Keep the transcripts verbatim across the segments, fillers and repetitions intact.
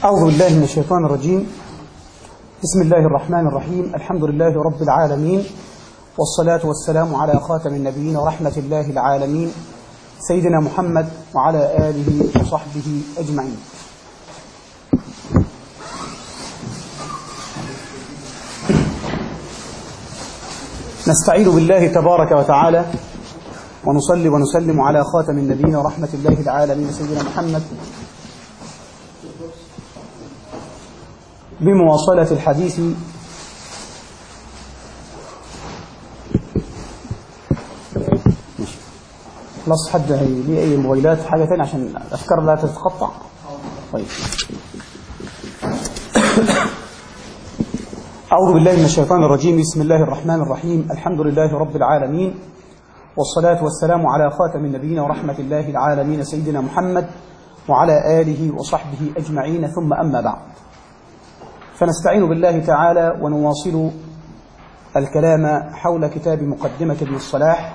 أعوذ بالله من الشيطان الرجيم. بسم الله الرحمن الرحيم. الحمد لله رب العالمين، والصلاة والسلام على خاتم النبيين ورحمة الله العالمين سيدنا محمد وعلى آله وصحبه أجمعين. نستعين بالله تبارك وتعالى ونصلي ونسلم على خاتم النبيين ورحمة الله العالمين سيدنا محمد بمواصلة الحديث خلاص. حد ليه أي موبايلات حاجة تانية عشان الأفكار لا تتقطع؟ طيب. أعوذ بالله من الشيطان الرجيم. بسم الله الرحمن الرحيم. الحمد لله رب العالمين، والصلاة والسلام على خاتم النبيين ورحمة الله العالمين سيدنا محمد وعلى آله وصحبه أجمعين، ثم أما بعد، فنستعين بالله تعالى ونواصل الكلام حول كتاب مقدمة ابن الصلاح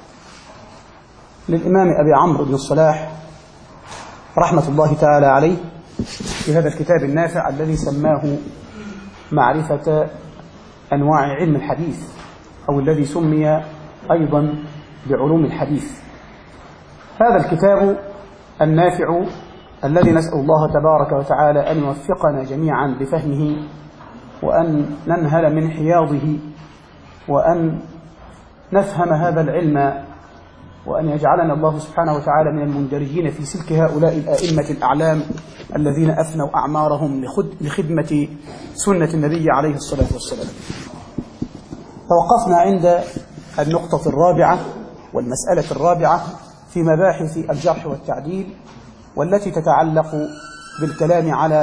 للإمام أبي عمرو بن الصلاح رحمة الله تعالى عليه، في هذا الكتاب النافع الذي سماه معرفة أنواع علم الحديث، أو الذي سمي أيضا بعلوم الحديث. هذا الكتاب النافع الذي نسأل الله تبارك وتعالى أن يوفقنا جميعا بفهمه، وأن ننهل من حياضه، وأن نفهم هذا العلم، وأن يجعلنا الله سبحانه وتعالى من المندرجين في سلك هؤلاء الآئمة الأعلام الذين أفنوا أعمارهم لخدمة سنة النبي عليه الصلاة والسلام. توقفنا عند النقطة الرابعة والمسألة الرابعة في مباحث الجرح والتعديل، والتي تتعلق بالكلام على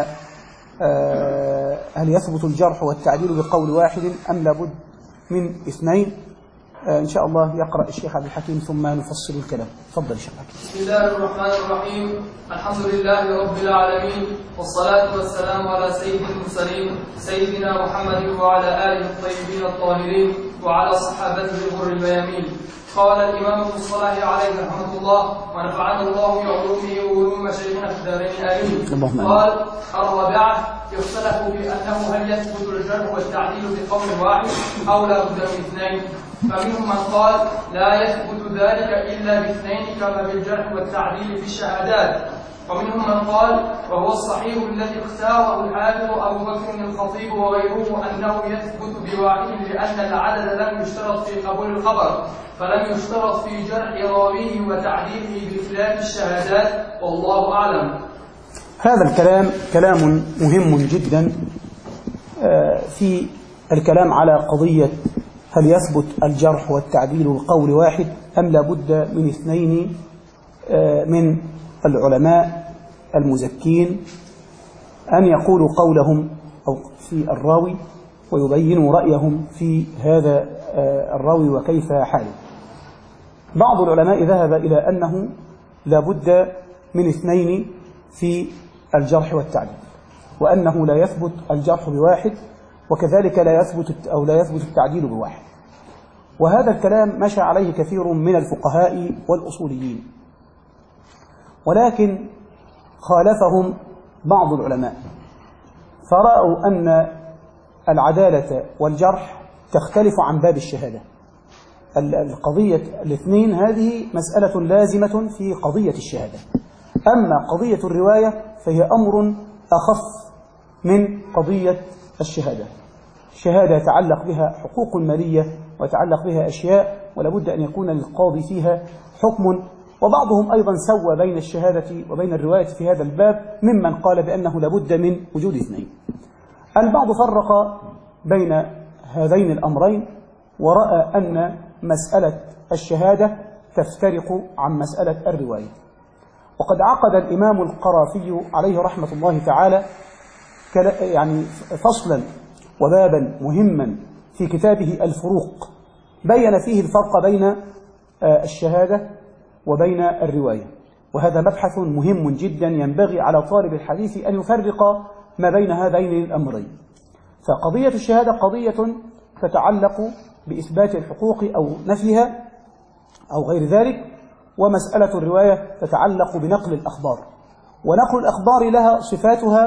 هل يثبت الجرح والتعديل بقول واحد أم لابد من اثنين. إن شاء الله يقرأ الشيخ عبد الحكيم ثم نفصل الكلام. تفضل الشيخ عبد الحكيم. بسم الله الرحمن الرحيم. الحمد لله رب العالمين، والصلاة والسلام على سيد المرسلين سيدنا محمد وعلى آله الطيبين الطاهرين وعلى صحابته الغر الميامين. قال الإمام ابن الصلاح عليه رحمة الله، ونفعنا الله بعلومه وعلوم شيخنا في الدارين آمين. قال: الرابعة: يختلف بأنه هل يثبت الجرح والتعديل بقول واحد أو لا بد من اثنين، فمنهم من قال لا يثبت ذلك إلا باثنين كما بالجرح والتعديل في الشهادات، ومنهم من قال وهو الصحيح الذي اختاره الحافظ أبو بكر الخطيب وغيره أنه يثبت بواحد، لأن العدد لم يشترط في قبول الخبر، فلم يشترط في جرح راويه وتعديله بخلاف الشهادات، والله أعلم. هذا الكلام كلام مهم جدا في الكلام على قضية هل يثبت الجرح والتعديل بقول واحد أم لابد من اثنين من العلماء المزكين أن يقولوا قولهم أو في الراوي ويبينوا رأيهم في هذا الراوي وكيف حاله. بعض العلماء ذهب إلى أنه لابد من اثنين في الجرح والتعديل، وأنه لا يثبت الجرح بواحد، وكذلك لا يثبت أو لا يثبت التعديل بواحد. وهذا الكلام مشى عليه كثير من الفقهاء والأصوليين، ولكن خالفهم بعض العلماء، فرأوا أن العدالة والجرح تختلف عن باب الشهادة. القضية الاثنين هذه مسألة لازمة في قضية الشهادة، أما قضية الرواية فهي أمر أخف من قضية الشهادة. الشهادة يتعلق بها حقوق مالية ويتعلق بها أشياء، ولابد أن يكون للقاضي فيها حكم. وبعضهم أيضا سوى بين الشهادة وبين الرواية في هذا الباب، ممن قال بأنه لابد من وجود اثنين. البعض فرق بين هذين الأمرين ورأى أن مسألة الشهادة تفترق عن مسألة الرواية. وقد عقد الإمام القرافي عليه رحمة الله تعالى يعني فصلا وبابا مهما في كتابه الفروق، بين فيه الفرق بين الشهادة وبين الرواية، وهذا مبحث مهم جدا ينبغي على طالب الحديث أن يفرق ما بين هذين الأمرين. فقضية الشهادة قضية تتعلق بإثبات الحقوق أو نفيها أو غير ذلك، ومسألة الرواية تتعلق بنقل الأخبار، ونقل الأخبار لها صفاتها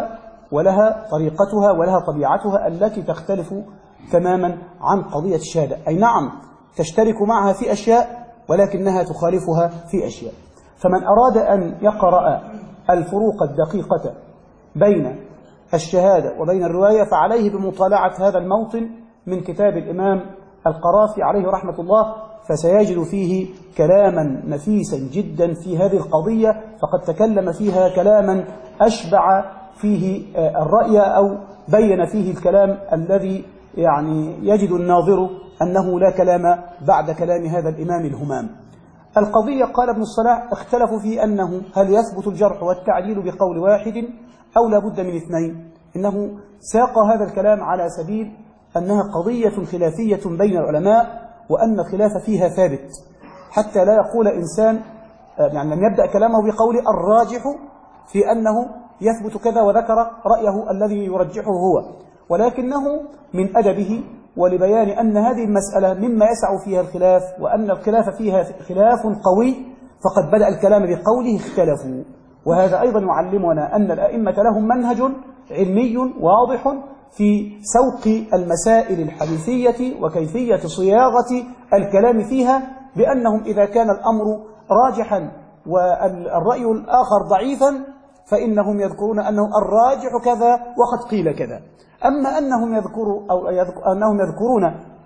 ولها طريقتها ولها طبيعتها التي تختلف تماما عن قضية الشهادة. أي نعم تشترك معها في أشياء ولكنها تخالفها في أشياء. فمن أراد أن يقرأ الفروق الدقيقة بين الشهادة وبين الرواية فعليه بمطالعة هذا الموطن من كتاب الإمام القرافي عليه رحمة الله، فسيجد فيه كلاما نفيسا جدا في هذه القضية، فقد تكلم فيها كلاما أشبع فيه الرأي أو بين فيه الكلام الذي يعني يجد الناظر أنه لا كلام بعد كلام هذا الإمام الهمام. القضية قال ابن الصلاح اختلفوا في أنه هل يثبت الجرح والتعديل بقول واحد أو لا بد من اثنين. إنه ساق هذا الكلام على سبيل أنها قضية خلافية بين العلماء وأن الخلاف فيها ثابت، حتى لا يقول إنسان يعني لم يبدأ كلامه بقول الراجح في أنه يثبت كذا وذكر رأيه الذي يرجحه هو، ولكنه من أدبه ولبيان أن هذه المسألة مما يسع فيها الخلاف وأن الخلاف فيها خلاف قوي، فقد بدأ الكلام بقوله اختلفوا. وهذا أيضا يعلمنا أن الأئمة لهم منهج علمي واضح في سوق المسائل الحديثية وكيفية صياغة الكلام فيها، بأنهم إذا كان الأمر راجحا والرأي الآخر ضعيفا فإنهم يذكرون أنه الراجح كذا وقد قيل كذا. أما أنهم يذكروا أو يذكر أنهم يذكرون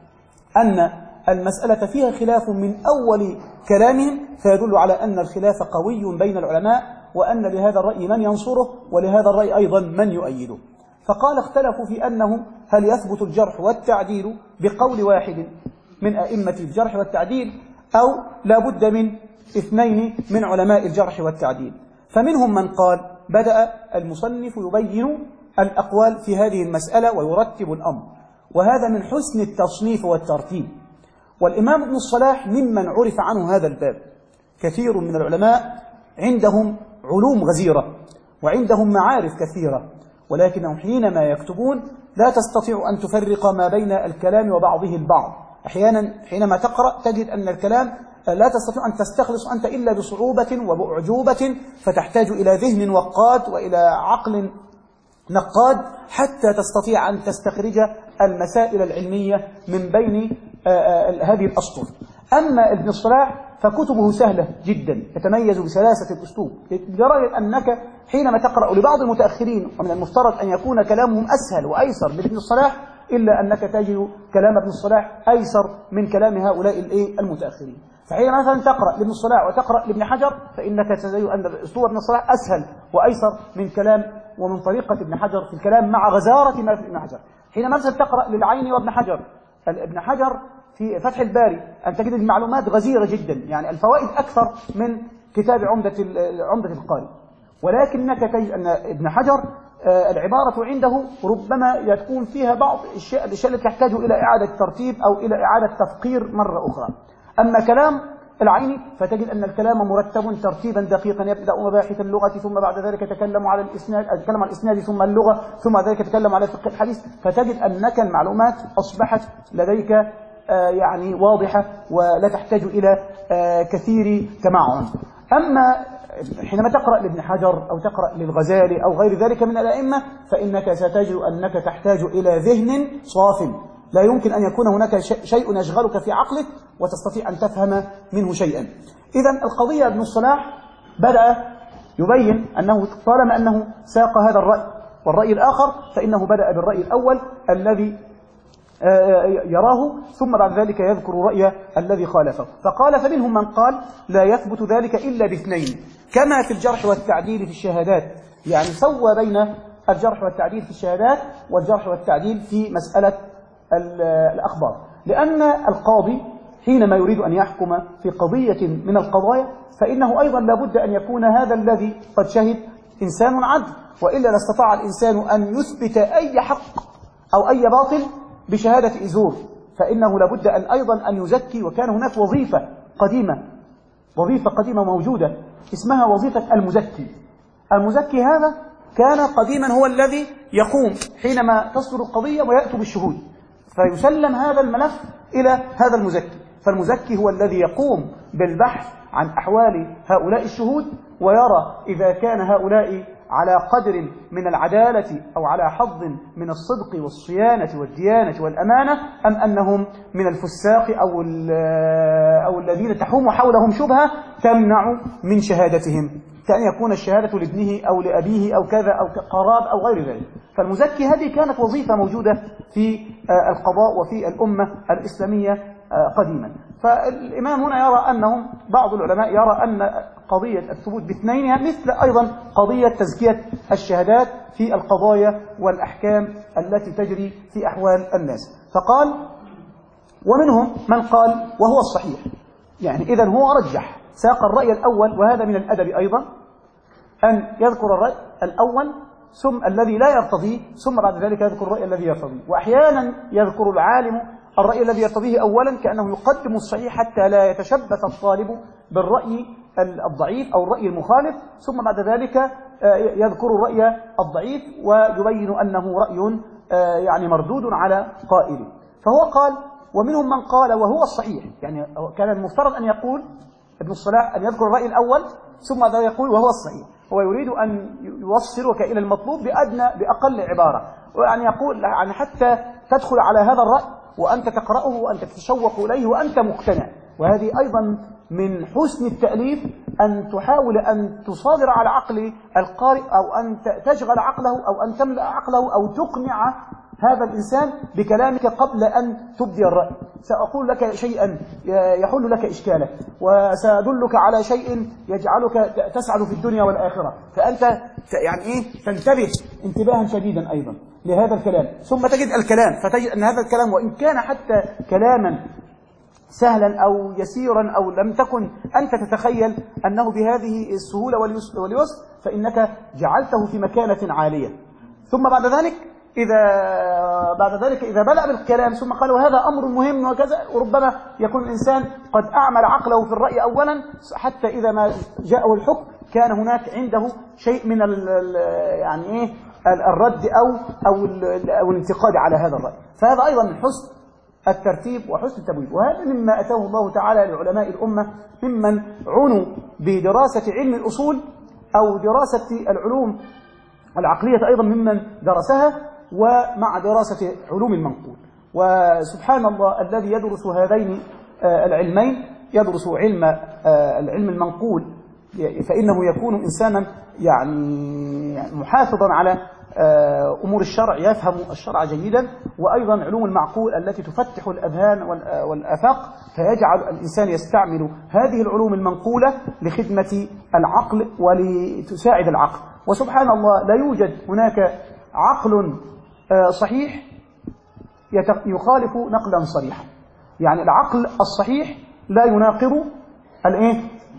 أن المسألة فيها خلاف من أول كلامهم، فيدل على أن الخلاف قوي بين العلماء وأن لهذا الرأي من ينصره ولهذا الرأي أيضا من يؤيده. فقال اختلفوا في أنه هل يثبت الجرح والتعديل بقول واحد من أئمة الجرح والتعديل أو لا بد من اثنين من علماء الجرح والتعديل. فمنهم من قال بدأ المصنف يبين الأقوال في هذه المسألة ويرتب الأمر، وهذا من حسن التصنيف والترتيب. والإمام ابن الصلاح ممن عرف عنه هذا الباب. كثير من العلماء عندهم علوم غزيرة وعندهم معارف كثيرة، ولكنهم حينما يكتبون لا تستطيع أن تفرق ما بين الكلام وبعضه البعض. أحيانا حينما تقرأ تجد أن الكلام لا تستطيع أن تستخلص أنت إلا بصعوبة وبأعجوبة، فتحتاج إلى ذهن وقاد وإلى عقل نقاد حتى تستطيع أن تستخرج المسائل العلمية من بين هذه الأسطر. أما ابن الصلاح فكتبه سهلة جدا، يتميز بسلاسة الأسلوب، لدرجة أنك حينما تقرأ لبعض المتأخرين ومن المفترض أن يكون كلامهم أسهل وأيسر لابن الصلاح، إلا أنك تجد كلام ابن الصلاح أيسر من كلام هؤلاء المتأخرين. فحينما مثلا تقرأ لابن الصلاح وتقرأ لابن حجر فإنك تجد أن أسلوب ابن الصلاح أسهل وأيسر من كلام ومن طريقة ابن حجر في الكلام مع غزارة ما في ابن حجر. حينما تقرأ للعيني وابن حجر ابن حجر في فتح الباري أن تجد المعلومات غزيرة جدا، يعني الفوائد أكثر من كتاب عمدة عمدة القاري، ولكنك تجد أن ابن حجر العبارة عنده ربما تكون فيها بعض الشيء التي تحتاج إلى إعادة ترتيب أو إلى إعادة تفقير مرة أخرى. أما كلام العيني فتجد أن الكلام مرتب ترتيبا دقيقا، يبدأ مباحث اللغة ثم بعد ذلك يتكلم على الإسناد يتكلم عن الإسناد ثم اللغة ثم بعد ذلك يتكلم على فقه الحديث، فتجد أنك المعلومات أصبحت لديك آه يعني واضحة ولا تحتاج إلى آه كثير تمعن. أما حينما تقرأ لابن حجر أو تقرأ للغزالي أو غير ذلك من الأئمة فإنك ستجد أنك تحتاج إلى ذهن صاف، لا يمكن أن يكون هناك شيء يشغلك في عقلك وتستطيع أن تفهم منه شيئا. إذن القضية ابن الصلاح بدأ يبين أنه طالما أنه ساق هذا الرأي والرأي الآخر فإنه بدأ بالرأي الأول الذي يراه ثم بعد ذلك يذكر رأي الذي خالفه. فقال فمنهم من قال لا يثبت ذلك إلا باثنين كما في الجرح والتعديل في الشهادات، يعني سوى بين الجرح والتعديل في الشهادات والجرح والتعديل في مسألة الأخبار، لأن القاضي حينما يريد أن يحكم في قضية من القضايا فإنه أيضا لابد أن يكون هذا الذي قد شهد إنسان عدل، وإلا لاستطاع الإنسان أن يثبت أي حق أو أي باطل بشهادة إزور، فإنه لابد أن أيضا أن يزكي. وكان هناك وظيفة قديمة وظيفة قديمة موجودة اسمها وظيفة المزكي. المزكي هذا كان قديما هو الذي يقوم حينما تصدر القضية ويأتي بالشهود، فيسلم هذا الملف إلى هذا المزكي. فالمزكي هو الذي يقوم بالبحث عن أحوال هؤلاء الشهود ويرى إذا كان هؤلاء على قدر من العدالة أو على حظ من الصدق والصيانة والديانة والأمانة، أم أنهم من الفساق أو, أو الذين تحوم حولهم شبهة تمنع من شهادتهم، كأن يكون الشهادة لابنه أو لأبيه أو كذا أو قراب أو غير ذلك. فالمزكي هذه كانت وظيفة موجودة في القضاء وفي الأمة الإسلامية قديما. فالإمام هنا يرى أنهم بعض العلماء يرى أن قضية الثبوت باثنينها مثل أيضا قضية تزكية الشهادات في القضايا والأحكام التي تجري في أحوال الناس. فقال ومنهم من قال وهو الصحيح، يعني إذن هو رجح ساق الرأي الأول، وهذا من الأدب أيضا أن يذكر الرأي الأول ثم الذي لا يرتضيه ثم بعد ذلك يذكر الرأي الذي يرتضيه. وأحيانا يذكر العالم الرأي الذي يرتضيه أولا كأنه يقدم الصحيح حتى لا يتشبث الطالب بالرأي الضعيف أو الرأي المخالف، ثم بعد ذلك يذكر الرأي الضعيف ويبين أنه رأي يعني مردود على قائله. فهو قال ومنهم من قال وهو الصحيح، يعني كان المفترض أن يقول ابن الصلاح أن يذكر الرأي الأول ثم بعد ذلك يقول وهو الصحيح. هو يريد أن يوصلك إلى المطلوب بأدنى بأقل عبارة، ويعني يقول يعني حتى تدخل على هذا الرأي وأنت تقرأه وأنت تتشوق إليه وأنت مقتنع. وهذه أيضا من حسن التأليف أن تحاول أن تصادر على عقل القارئ أو أن تشغل عقله أو أن تملأ عقله أو تقنع هذا الإنسان بكلامك قبل أن تبدي الرأي. سأقول لك شيئا يحل لك إشكالك، وسأدلك على شيء يجعلك تسعد في الدنيا والآخرة، فأنت يعني إيه تنتبه انتباها شديدا أيضا لهذا الكلام، ثم تجد الكلام فتجد أن هذا الكلام وإن كان حتى كلاما سهلا أو يسيرا أو لم تكن أنت تتخيل أنه بهذه السهولة واليسر، فإنك جعلته في مكانة عالية. ثم بعد ذلك إذا بعد ذلك إذا بدأ بالكلام ثم قال وهذا أمر مهم وكذا، وربما يكون الإنسان قد أعمل عقله في الرأي أولا حتى إذا ما جاءه الحكم كان هناك عنده شيء من ال يعني إيه الرد أو أو أو الانتقاد على هذا الرأي. فهذا أيضا من حسن الترتيب وحسن التبويب، وهذا مما أتاه الله تعالى لعلماء الأمة ممن عنوا بدراسة علم الأصول أو دراسة العلوم العقلية أيضا ممن درسها، ومع دراسة علوم المنقول. وسبحان الله الذي يدرس هذين العلمين يدرس علم العلم المنقول فإنه يكون إنسانا يعني محافظا على أمور الشرع، يفهم الشرع جيدا، وأيضا علوم المعقول التي تفتح الأذهان والآفاق، فيجعل الإنسان يستعمل هذه العلوم المنقولة لخدمة العقل ولتساعد العقل. وسبحان الله لا يوجد هناك عقل صحيح يخالف نقلا صريحا، يعني العقل الصحيح لا يناقض الايه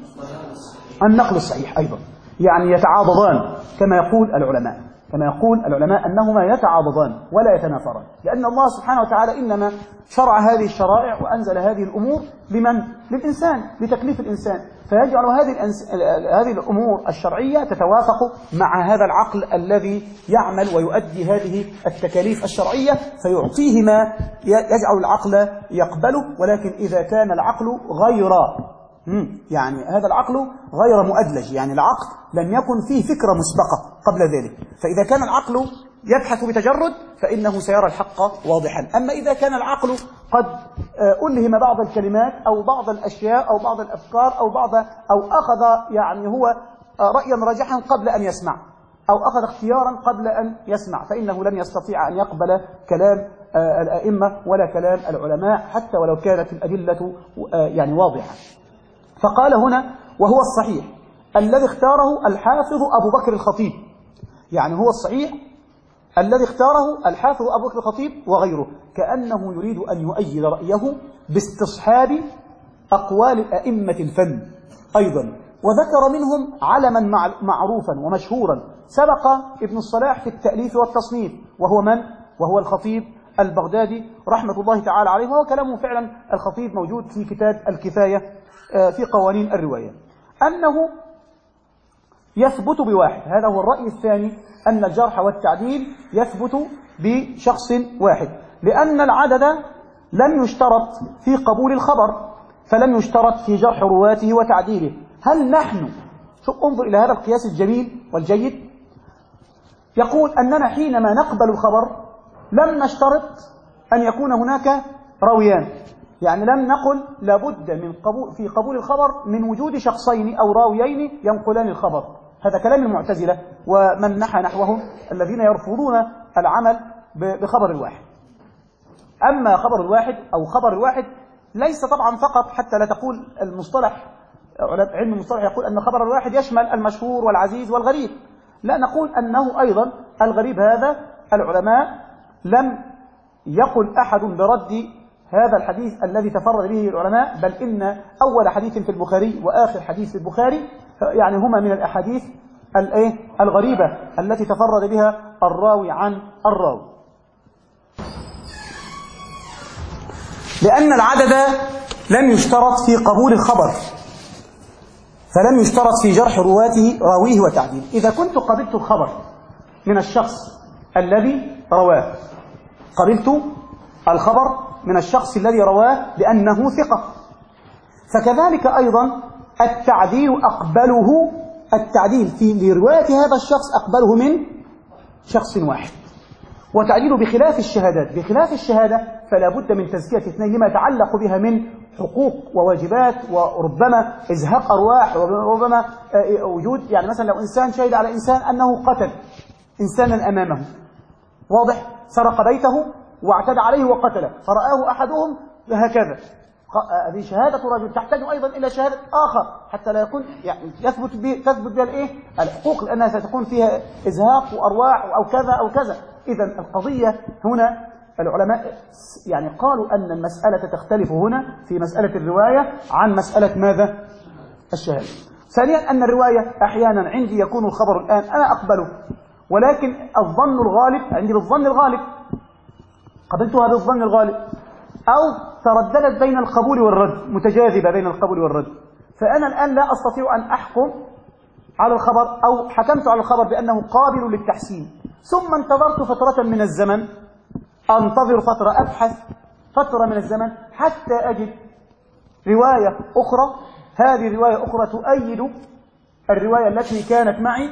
النقل الصحيح أيضا، يعني يتعاضدان كما يقول العلماء كما يقول العلماء أنهما يتعاضدان ولا يتنافران، لأن الله سبحانه وتعالى إنما شرع هذه الشرائع وأنزل هذه الأمور لمن؟ للإنسان، لتكليف الإنسان، فيجعل هذه هذه الأمور الشرعية تتوافق مع هذا العقل الذي يعمل ويؤدي هذه التكاليف الشرعية، فيعطيه ما يجعل العقل يقبله. ولكن إذا كان العقل غير يعني هذا العقل غير مؤدلج، يعني العقل لم يكن فيه فكرة مسبقة قبل ذلك، فإذا كان العقل يبحث بتجرد فإنه سيرى الحق واضحا. أما إذا كان العقل قد ألهم بعض الكلمات أو بعض الأشياء أو بعض الأفكار أو بعض أو أخذ يعني هو رأيا راجحا قبل أن يسمع أو أخذ اختيارا قبل أن يسمع، فإنه لن يستطيع أن يقبل كلام الأئمة ولا كلام العلماء حتى ولو كانت الأدلة يعني واضحة. فقال هنا وهو الصحيح الذي اختاره الحافظ أبو بكر الخطيب، يعني هو الصحيح الذي اختاره الحافظ أبو بكر الخطيب وغيره، كأنه يريد أن يؤيد رأيه باستصحاب أقوال أئمة الفن أيضا، وذكر منهم علما معروفا ومشهورا سبق ابن الصلاح في التأليف والتصنيف، وهو من؟ وهو الخطيب البغدادي رحمة الله تعالى عليه، وهو كلامه فعلا الخطيب موجود في كتاب الكفاية في قوانين الرواية، أنه يثبت بواحد. هذا هو الرأي الثاني، أن الجرح والتعديل يثبت بشخص واحد، لأن العدد لم يشترط في قبول الخبر، فلم يشترط في جرح رواته وتعديله. هل نحن شوف انظر إلى هذا القياس الجميل والجيد، يقول أننا حينما نقبل الخبر لم نشترط أن يكون هناك راويان، يعني لم نقل لابد من قبول في قبول الخبر من وجود شخصين أو راويين ينقلان الخبر. هذا كلام المعتزلة ومن نحى نحوهم الذين يرفضون العمل بخبر الواحد. أما خبر الواحد أو خبر الواحد ليس طبعا فقط، حتى لا تقول المصطلح علم المصطلح يقول أن خبر الواحد يشمل المشهور والعزيز والغريب، لا، نقول أنه أيضا الغريب هذا العلماء لم يقل أحد برد هذا الحديث الذي تفرد به العلماء، بل إن أول حديث في البخاري وآخر حديث في البخاري يعني هما من الأحاديث الغريبة التي تفرد بها الراوي عن الراوي. لأن العدد لم يشترط في قبول الخبر، فلم يشترط في جرح رواته راويه وتعديله. إذا كنت قبلت الخبر من الشخص الذي رواه، قبلت الخبر من الشخص الذي رواه لأنه ثقة، فكذلك أيضا التعديل أقبله، التعديل في رواية هذا الشخص أقبله من شخص واحد. وتعديله بخلاف الشهادات، بخلاف الشهادة فلا بد من تزكية اثنين لما يتعلق بها من حقوق وواجبات، وربما إزهاق أرواح، وربما وجود، يعني مثلا لو إنسان شهد على إنسان أنه قتل إنسانا أمامه، واضح، سرق بيته واعتدى عليه وقتله، فرآه أحدهم هكذا، هذه شهادة رجل تحتاج أيضا إلى شهادة آخر حتى لا يكون يعني يثبت به تثبت بها الإيه؟ الحقوق، لأنها ستكون فيها إزهاق وأرواح أو كذا أو كذا. إذا القضية هنا العلماء يعني قالوا أن المسألة تختلف هنا في مسألة الرواية عن مسألة ماذا؟ الشهادة. ثانيا أن الرواية أحيانا عندي يكون الخبر الآن أنا أقبله، ولكن الظن الغالب عندي بالظن الغالب، قبلتها بالظن الغالب، أو ترددت بين القبول والرد، متجاذبة بين القبول والرد، فأنا الآن لا أستطيع أن أحكم على الخبر أو حكمت على الخبر بأنه قابل للتحسين، ثم انتظرت فترة من الزمن، أنتظر فترة، أبحث فترة من الزمن حتى أجد رواية أخرى، هذه الرواية أخرى تؤيد الرواية التي كانت معي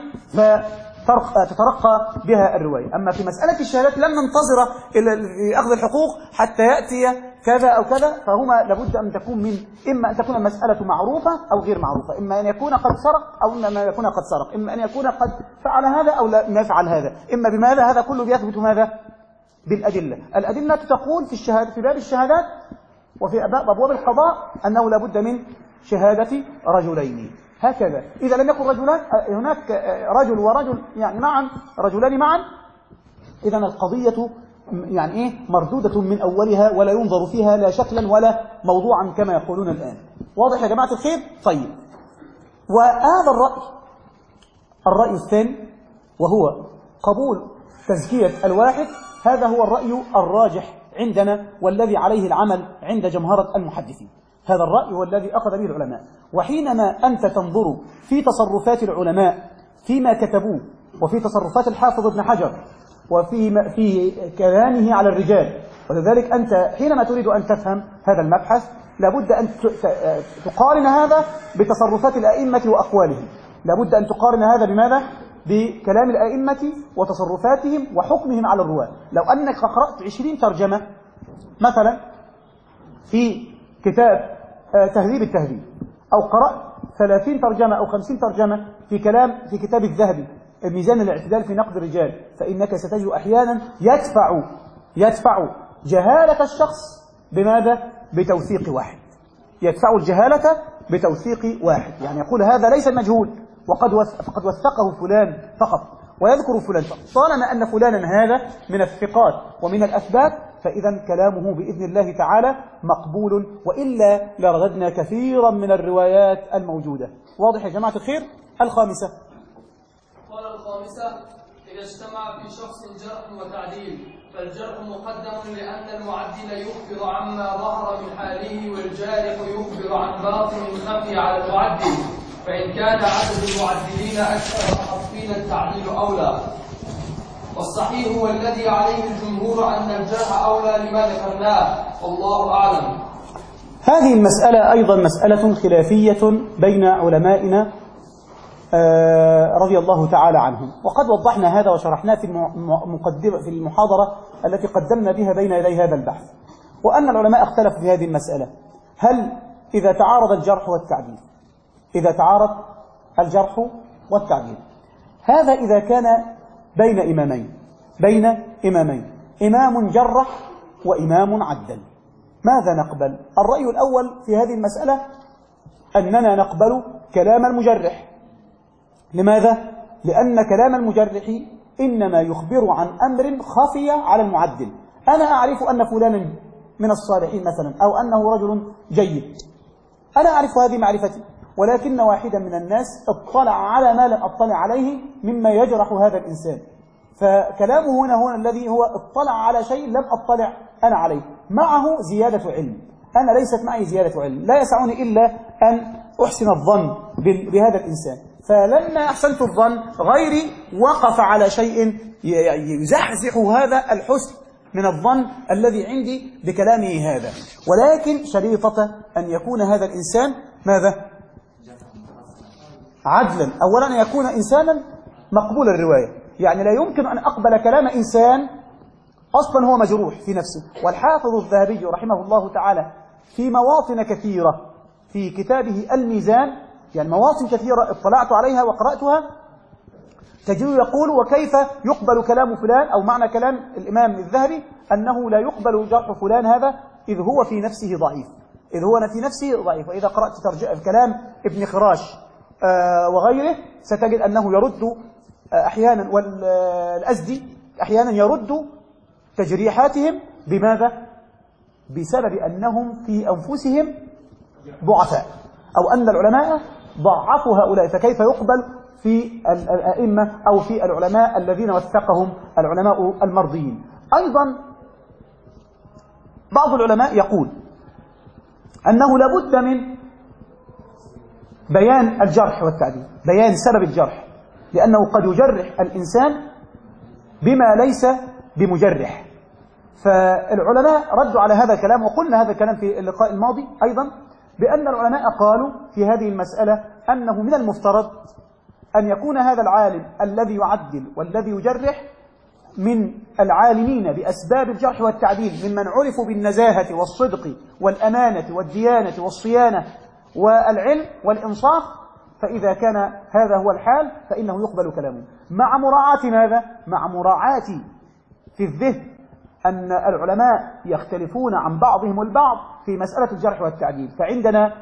فتترقى بها الرواية. أما في مسألة الشهادات لن ننتظر إلى أخذ الحقوق حتى يأتي كذا أو كذا، فهما لابد أن تكون من إما أن تكون المسألة معروفة أو غير معروفة، إما أن يكون قد سرق أو إما أن يكون قد سرق، إما أن يكون قد فعل هذا أو لا يفعل هذا، إما بماذا، هذا كله بيثبت ماذا؟ بالأدلة. الأدلة تقول في الشهادة في باب الشهادات وفي أبواب القضاء أنه لابد من شهادة رجلين، هكذا. إذا لم يكن رجلان، هناك رجل ورجل يعني معا، رجلان معا، إذا القضية يعني إيه مردودة من أولها ولا ينظر فيها لا شكلا ولا موضوعا كما يقولون الآن. واضح يا جماعة الخير؟ طيب، وهذا الرأي الرأي الثاني وهو قبول تزكية الواحد، هذا هو الرأي الراجح عندنا والذي عليه العمل عند جمهرة المحدثين. هذا الرأي هو الذي أخذ به العلماء. وحينما أنت تنظر في تصرفات العلماء فيما كتبوه، وفي تصرفات الحافظ ابن حجر، وفي في كلامه على الرجال، ولذلك أنت حينما تريد أن تفهم هذا المبحث لابد أن تقارن هذا بتصرفات الأئمة وأقوالهم، لابد أن تقارن هذا بماذا؟ بكلام الأئمة وتصرفاتهم وحكمهم على الرواة. لو أنك قرأت عشرين ترجمة مثلا في كتاب تهذيب التهذيب، أو قرأت ثلاثين ترجمة أو خمسين ترجمة في كلام في كتاب الذهبي ميزان الاعتدال في نقد الرجال، فإنك ستجد أحيانا يدفع يدفع جهالة الشخص بماذا؟ بتوثيق واحد، يدفع الجهالة بتوثيق واحد، يعني يقول هذا ليس مجهول وقد فقد وثقه فلان فقط ويذكر فلان فقط، طالما أن فلانا هذا من الثقات ومن الأثبات فإذا كلامه بإذن الله تعالى مقبول، وإلا لرددنا كثيرا من الروايات الموجودة. واضح يا جماعة الخير؟ الخامسة، قال الخامسة: إذا اجتمع في شخص جرح وتعديل فالجرح مقدم لأن المعدل يخبر عما ظهر من حاله، والجارح يخبر عن باطن خفي على المعدل، فإن كان عدد المعدلين أكثر فحصين التعديل أولى. والصحيح هو الذي عليه الجمهور أن الجرح أولى لما ذكرناه، والله أعلم. هذه المسألة أيضا مسألة خلافية بين علمائنا رضي الله تعالى عنهم. وقد وضحنا هذا وشرحناه في المقدمة في المحاضرة التي قدمنا بها بين يدي هذا البحث، وأن العلماء اختلفوا في هذه المسألة: هل إذا تعارض الجرح والتعديل إذا تعارض الجرح والتعديل هذا إذا كان بين إمامين بين إمامين إمام جرح وإمام عدل، ماذا نقبل؟ الرأي الأول في هذه المسألة أننا نقبل كلام المجرح. لماذا؟ لأن كلام المجرح إنما يخبر عن أمر خفي على المعدل. أنا أعرف أن فلانا من الصالحين مثلا، أو أنه رجل جيد، أنا أعرف هذه معرفتي، ولكن واحدا من الناس اطلع على ما لم أطلع عليه مما يجرح هذا الإنسان، فكلامه هنا هنا الذي هو اطلع على شيء لم أطلع أنا عليه، معه زيادة علم، أنا ليست معي زيادة علم، لا يسعني إلا أن أحسن الظن بهذا الإنسان. فلما أحسنت الظن غيري وقف على شيء يزحزح هذا الحسن من الظن الذي عندي بكلامه هذا، ولكن شريطة أن يكون هذا الإنسان ماذا؟ عدلا. أولا أن يكون إنسانا مقبول الرواية، يعني لا يمكن أن أقبل كلام إنسان أصلا هو مجروح في نفسه. والحافظ الذهبي رحمه الله تعالى في مواطن كثيرة في كتابه الميزان، يعني مواطن كثيرة اطلعت عليها وقرأتها، تجد يقول: وكيف يقبل كلام فلان، أو معنى كلام الإمام الذهبي أنه لا يقبل جرح فلان هذا إذ هو في نفسه ضعيف إذ هو في نفسه ضعيف وإذا قرأت ترجع كلام ابن خراش آه وغيره ستجد أنه يرد آه أحيانا، والأزدي أحيانا يرد تجريحاتهم بماذا؟ بسبب أنهم في أنفسهم ضعفاء، أو أن العلماء ضعفوا هؤلاء، فكيف يقبل في الأئمة أو في العلماء الذين وثقهم العلماء المرضيين. أيضا بعض العلماء يقول أنه لابد من بيان الجرح والتعديل، بيان سبب الجرح، لأنه قد يجرح الإنسان بما ليس بمجرح. فالعلماء ردوا على هذا الكلام، وقلنا هذا الكلام في اللقاء الماضي أيضا، بأن العلماء قالوا في هذه المسألة أنه من المفترض أن يكون هذا العالم الذي يعدل والذي يجرح من العالمين بأسباب الجرح والتعديل، ممن عرفوا بالنزاهة والصدق والأمانة والديانة والصيانة والعلم والإنصاف، فإذا كان هذا هو الحال فإنه يقبل كلامه، مع مراعاة ماذا؟ مع مراعاة في الذهن أن العلماء يختلفون عن بعضهم البعض في مسألة الجرح والتعديل، فعندنا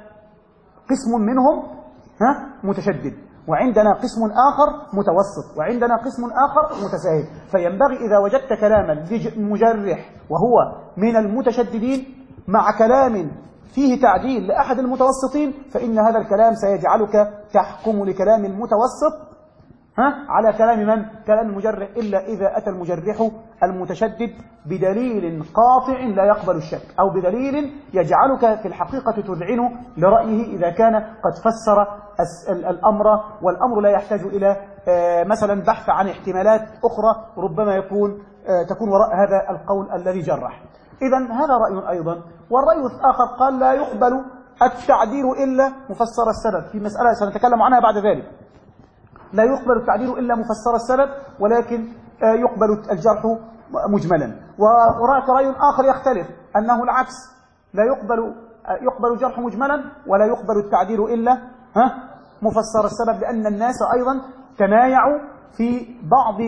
قسم منهم ها متشدد، وعندنا قسم آخر متوسط، وعندنا قسم آخر متساهل. فينبغي إذا وجدت كلاما مجرح وهو من المتشددين مع كلام فيه تعديل لأحد المتوسطين، فإن هذا الكلام سيجعلك تحكم لكلام المتوسط ها على كلام من؟ كلام المجرح، إلا إذا أتى المجرح المتشدد بدليل قاطع لا يقبل الشك، أو بدليل يجعلك في الحقيقة تذعنه لرأيه إذا كان قد فسر الأمر، والأمر لا يحتاج إلى مثلا بحث عن احتمالات أخرى ربما يكون تكون وراء هذا القول الذي جرح. إذن هذا رأي أيضا. والرأي الآخر قال لا يقبل التعديل إلا مفسر السبب، في مسألة سنتكلم عنها بعد ذلك. لا يقبل التعديل إلا مفسر السبب، ولكن يقبل الجرح مجملا. وهناك رأي آخر يختلف أنه العكس، لا يقبل يقبل الجرح مجملا ولا يقبل التعديل إلا ها مفسر السبب، لأن الناس أيضا تمايعوا في بعض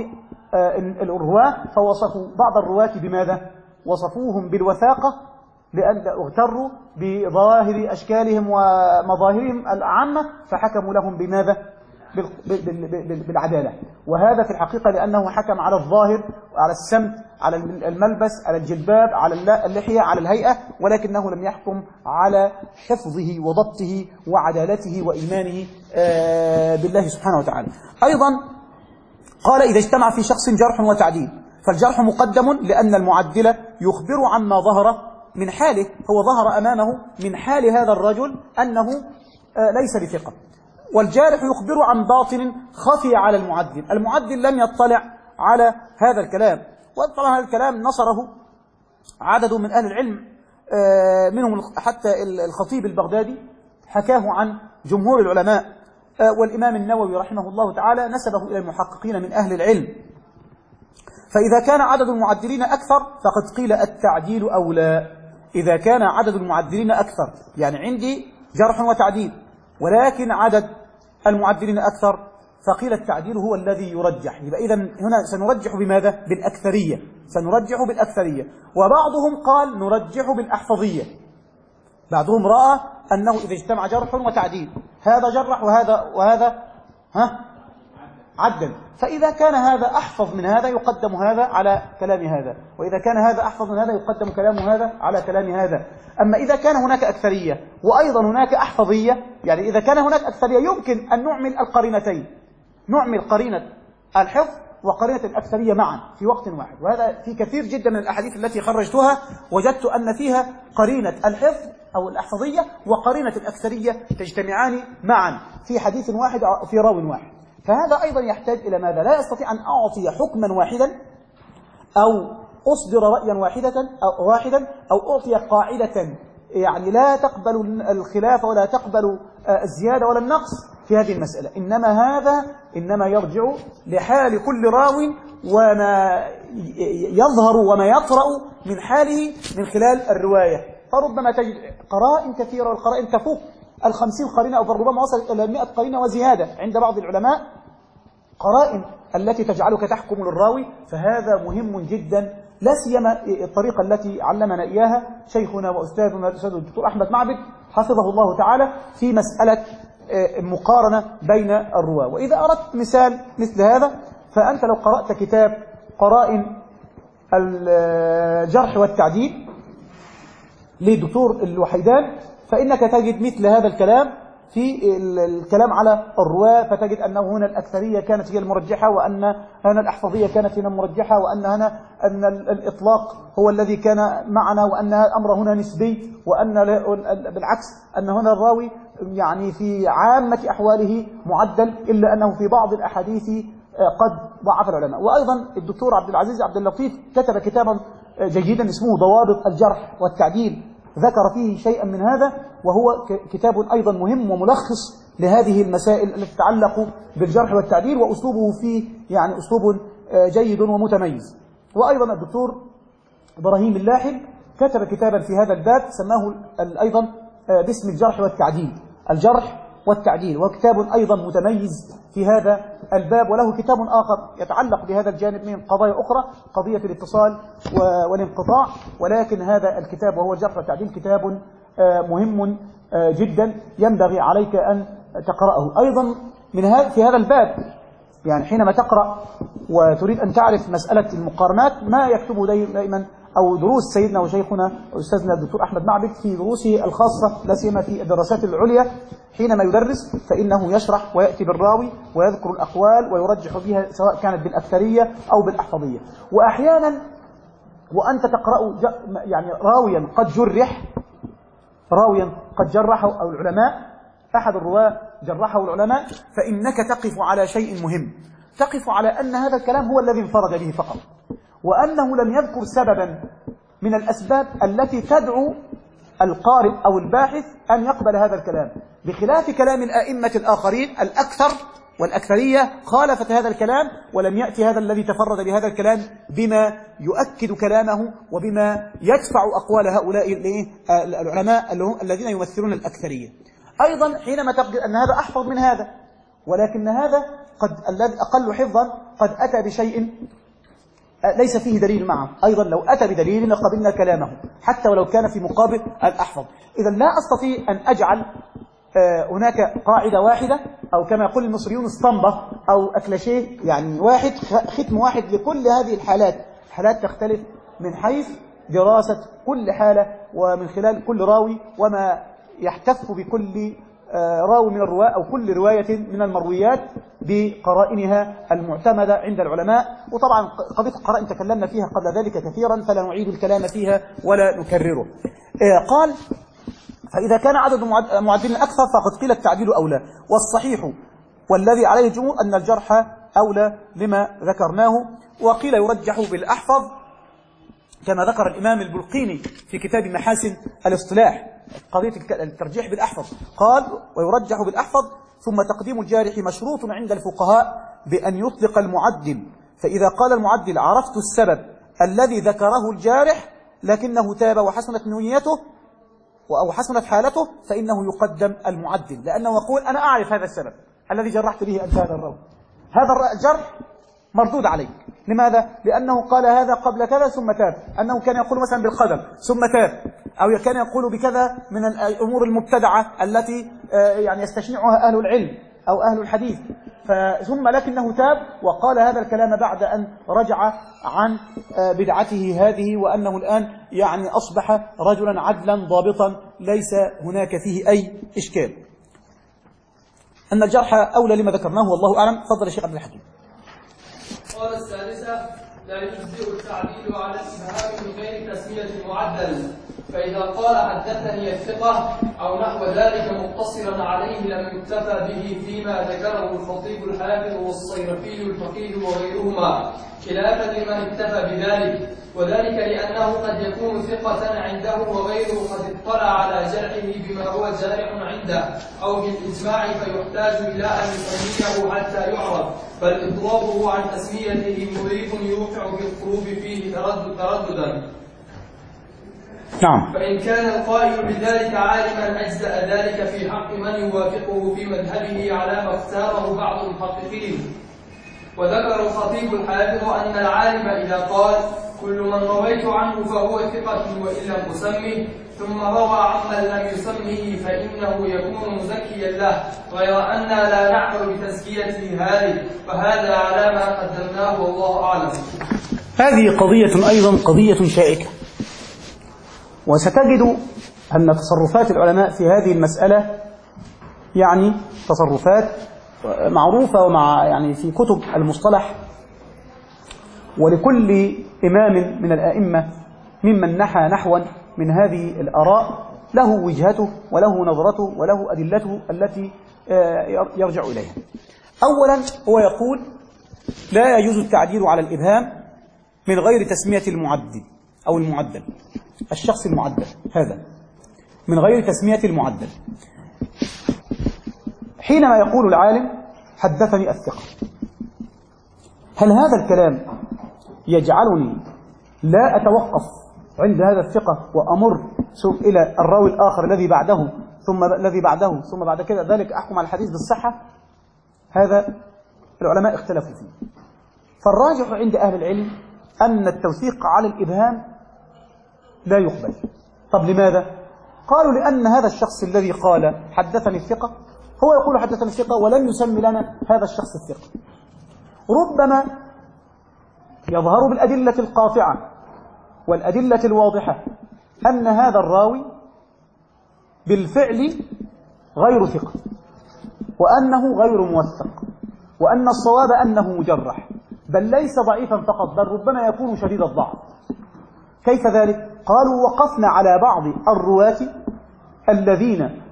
الرواة، فوصفوا بعض الرواة بماذا؟ وصفوهم بالوثاقة لأن اغتروا بظاهر أشكالهم ومظاهرهم العامة، فحكموا لهم بماذا؟ بالعدالة. وهذا في الحقيقة لأنه حكم على الظاهر وعلى السمت، على الملبس، على الجلباب، على اللحية، على الهيئة، ولكنه لم يحكم على حفظه وضبطه وعدالته وإيمانه بالله سبحانه وتعالى. أيضا قال إذا اجتمع في شخص جرح وتعديل فالجرح مقدم، لأن المعدل يخبر عما ظهر من حاله، هو ظهر أمامه من حال هذا الرجل أنه ليس بثقة، والجارح يخبر عن باطن خفي على المعدل. المعدل لم يطلع على هذا الكلام، وطبعا هذا الكلام نصره عدد من أهل العلم، منهم حتى الخطيب البغدادي حكاه عن جمهور العلماء والإمام النووي رحمه الله تعالى نسبه إلى المحققين من أهل العلم. فإذا كان عدد المعدلين أكثر فقد قيل التعديل أولى. إذا كان عدد المعدلين أكثر، يعني عندي جرح وتعديل ولكن عدد المعدلين أكثر، فقيل التعديل هو الذي يرجح. يبقى إذن هنا سنرجح بماذا؟ بالأكثرية، سنرجح بالأكثرية. وبعضهم قال نرجح بالأحفظية، بعضهم رأى أنه إذا اجتمع جرح وتعديل، هذا جرح وهذا وهذا ها عدل، فإذا كان هذا أحفظ من هذا يقدم هذا على كلام هذا، وإذا كان هذا أحفظ من هذا يقدم كلام هذا على كلام هذا. أما إذا كان هناك أكثرية وأيضا هناك أحفظية، يعني إذا كان هناك أكثرية يمكن أن نعمل القرينتين، نعمل قرينة الحفظ وقرينة الأكثرية معا في وقت واحد. وهذا في كثير جدا من الأحاديث التي خرجتها وجدت أن فيها قرينة الحفظ أو الأحفظية وقرينة الأكثرية تجتمعان معا في حديث واحد أو في راو واحد. فهذا أيضا يحتاج إلى ماذا؟ لا يستطيع أن أعطي حكما واحدا أو أصدر رأيا واحدا أو واحدا أو أعطي قاعدة يعني لا تقبل الخلاف ولا تقبل الزيادة ولا النقص في هذه المسألة. إنما هذا إنما يرجع لحال كل راو وما يظهر وما يطرأ من حاله من خلال الرواية. فربما تجد قرائن كثيرة، والقرائن تفوق الخمسين قرينة أو فربما وصلت إلى المئة قرينة وزيادة عند بعض العلماء، قرائن التي تجعلك تحكم للراوي. فهذا مهم جدا، لا سيما الطريقة التي علمنا إياها شيخنا وأستاذنا الأستاذ الدكتور أحمد معبد حفظه الله تعالى في مسألة مقارنة بين الرواة. وإذا أردت مثال مثل هذا، فأنت لو قرأت كتاب قرائن الجرح والتعديل للدكتور الوحيدان فإنك تجد مثل هذا الكلام في الكلام على الرواة، فتجد أنه هنا الأكثرية كانت هي المرجحة، وأن هنا الأحفظية كانت هنا المرجحة، وأن هنا أن الإطلاق هو الذي كان معنا، وأن الأمر هنا نسبي، وأن بالعكس أن هنا الراوي يعني في عامة أحواله معدل، إلا أنه في بعض الأحاديث قد ضعف العلماء. وأيضا الدكتور عبد العزيز عبد اللطيف كتب كتابا جيدا اسمه ضوابط الجرح والتعديل، ذكر فيه شيئا من هذا، وهو كتاب أيضا مهم وملخص لهذه المسائل التي تتعلق بالجرح والتعديل، وأسلوبه فيه يعني أسلوب جيد ومتميز. وأيضا الدكتور إبراهيم اللاحل كتب كتابا في هذا الباب سماه أيضا باسم الجرح والتعديل، الجرح والتعديل، وكتاب أيضا متميز في هذا الباب. وله كتاب آخر يتعلق بهذا الجانب من قضايا أخرى، قضية الاتصال والانقطاع، ولكن هذا الكتاب وهو الجرح والتعديل كتاب مهم جدا ينبغي عليك أن تقرأه. أيضا من هذا في هذا الباب يعني حينما تقرأ وتريد أن تعرف مسألة المقارنات، ما يكتبه دائما أو دروس سيدنا وشيخنا وأستاذنا الدكتور أحمد معبد في دروسه الخاصة لا سيما في الدراسات العليا، حينما يدرس فإنه يشرح ويأتي بالراوي ويذكر الأقوال ويرجح بها سواء كانت بالأكثرية أو بالأحفظية. وأحيانا وأنت تقرأ يعني راويا قد جرح، راويا قد جرحه أو العلماء، أحد الرواة جرحه العلماء، فإنك تقف على شيء مهم، تقف على أن هذا الكلام هو الذي انفرد به فقط، وأنه لم يذكر سببا من الأسباب التي تدعو القارئ أو الباحث أن يقبل هذا الكلام، بخلاف كلام الأئمة الآخرين الأكثر والأكثرية خالفت هذا الكلام، ولم يأتي هذا الذي تفرد بهذا الكلام بما يؤكد كلامه وبما يدفع أقوال هؤلاء العلماء الذين يمثلون الأكثرية. أيضا حينما تقدر أن هذا أحفظ من هذا، ولكن هذا قد الذي أقل حفظا قد أتى بشيء ليس فيه دليل معه، أيضا لو أتى بدليل لقبلنا كلامه حتى ولو كان في مقابل الأحفظ. إذا لا أستطيع أن أجعل هناك قاعدة واحدة أو كما يقول المصريون اسطمبة أو أكلاشيه، يعني واحد ختم واحد لكل هذه الحالات. حالات تختلف من حيث دراسة كل حالة ومن خلال كل راوي وما يحتف بكل راوي من الرواة أو كل رواية من المرويات بقرائنها المعتمدة عند العلماء. وطبعا قضية القرائن تكلمنا فيها قبل ذلك كثيرا فلا نعيد الكلام فيها ولا نكرره. قال فإذا كان عدد معدلين أكثر فقد قيل التعديل أولى، والصحيح والذي عليه الجمهور أن الجرح أولى لما ذكرناه، وقيل يرجح بالأحفظ كما ذكر الإمام البلقيني في كتاب محاسن الاصطلاح قضية الترجيح بالأحفظ، قال: ويرجح بالأحفظ ثم تقديم الجارح مشروط عند الفقهاء بأن يطلق المعدل، فإذا قال المعدل: عرفت السبب الذي ذكره الجارح لكنه تاب وحسنت نيته أو حسنت حالته، فإنه يقدم المعدل، لأنه يقول: أنا أعرف هذا السبب الذي جرحت به أنت هذا الراوي، هذا الجرح مردود عليك. لماذا؟ لأنه قال هذا قبل كذا ثم تاب، أنه كان يقول مثلا بالقدم ثم تاب، أو كان يقول بكذا من الأمور المبتدعة التي يعني يستشنعها أهل العلم أو أهل الحديث، ثم لكنه تاب وقال هذا الكلام بعد أن رجع عن بدعته هذه، وأنه الآن يعني أصبح رجلا عدلا ضابطا ليس هناك فيه أي إشكال. أن الجرح أولى لما ذكرناه والله أعلم. تفضل يا شيخ عبد الحكيم. قال الثالثة: لا يجزئ التعديل على الإبهام من غير تسمية المعدل، فإذا قال حدثني الثقة أو نحو ذلك مقتصرا عليه لم يكتفى به فيما ذكره الخطيب الحافظ والصيرفي الفقيه وغيرهما، خلافا لمن اكتفى بذلك، وذلك لأنه قد يكون ثقة عنده وغيره قد اطلع على جرحه بما هو جارح عنده أو بالإجماع، فيحتاج إلى أن يسميه حتى يعرف، بل إطلاقه عن تسميته مريب يوقع بالقلوب فيه تردد ترددا. نعم. فإن كان القائل بذلك عالما أجزأ ذلك في حق من يوافقه في مذهبه على ما اختاره بعض المحققين. وذكر الخطيب الحافظ أن العالم إذا قال: كل من رويت عنه فهو ثقة وإن لم أسمه، ثم روى عمن لم يسمه، فإنه يكون مزكيا له، غير أننا لا نعمل بتزكيته هذه، فهذا على ما قدمناه والله أعلم. هذه قضية أيضا قضية شائكة، وستجد أن تصرفات العلماء في هذه المسألة يعني تصرفات معروفة ومع يعني في كتب المصطلح، ولكل إمام من الأئمة ممن نحى نحوا من هذه الآراء له وجهته وله نظرته وله أدلته التي يرجع إليها. أولا هو يقول: لا يجوز التعديل على الإبهام من غير تسمية المعدل أو المعدل، الشخص المعدل هذا من غير تسمية المعدل. حينما يقول العالم: حدثني الثقة، هل هذا الكلام يجعلني لا أتوقف عند هذا الثقة وأمر إلى الراوي الآخر الذي بعده ثم الذي بعده ثم بعد كده ذلك أحكم على الحديث بالصحة؟ هذا العلماء اختلفوا فيه. فالراجح عند أهل العلم أن التوثيق على الإبهام لا يقبل. طب لماذا؟ قالوا: لأن هذا الشخص الذي قال حدثني الثقة هو يقول حدثني الثقة ولن يسمي لنا هذا الشخص الثقة. ربما يظهر بالأدلة القاطعة والأدلة الواضحة أن هذا الراوي بالفعل غير ثقة، وأنه غير موثق، وأن الصواب أنه مجرح، بل ليس ضعيفا فقط، بل ربما يكون شديد الضعف. كيف ذلك؟ قالوا: وقفنا على بعض الرواة الذين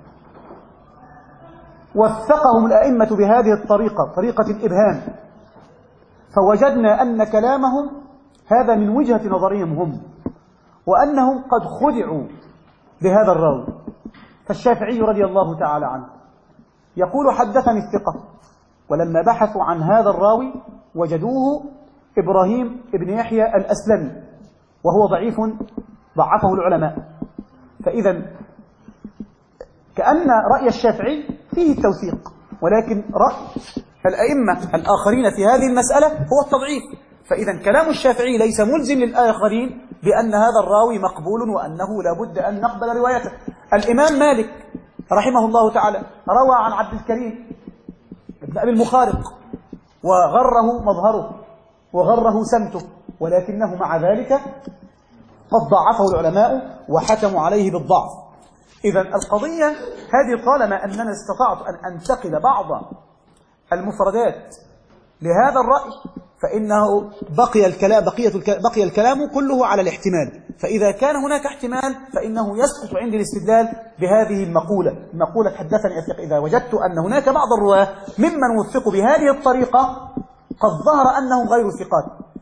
وثقهم الأئمة بهذه الطريقة، طريقة الإبهام، فوجدنا أن كلامهم هذا من وجهة نظرهم هم، وأنهم قد خدعوا بهذا الراوي. فالشافعي رضي الله تعالى عنه يقول: حدثني الثقة، ولما بحثوا عن هذا الراوي وجدوه إبراهيم ابن يحيى الأسلمي، وهو ضعيف ضعفه العلماء. فإذا كأن رأي الشافعي فيه التوثيق، ولكن رأي الأئمة الآخرين في هذه المسألة هو التضعيف. فإذا كلام الشافعي ليس ملزم للآخرين بأن هذا الراوي مقبول وأنه لا بد أن نقبل روايته. الإمام مالك رحمه الله تعالى روى عن عبد الكريم ابن أبي المخارق وغره مظهره وغره سمته، ولكنه مع ذلك قد ضعفه العلماء وحكموا عليه بالضعف. إذا القضية هذه طالما أننا استطعت أن أنتقل بعض المفردات لهذا الرأي، فإنه بقي الكلام بقية بقي الكلام كله على الاحتمال. فإذا كان هناك احتمال فإنه يسقط عندي الاستدلال بهذه المقولة، مقولة حدثني الثقة. إذا وجدت أن هناك بعض الرواة ممن وثقوا بهذه الطريقة قد ظهر أنهم غير ثقات،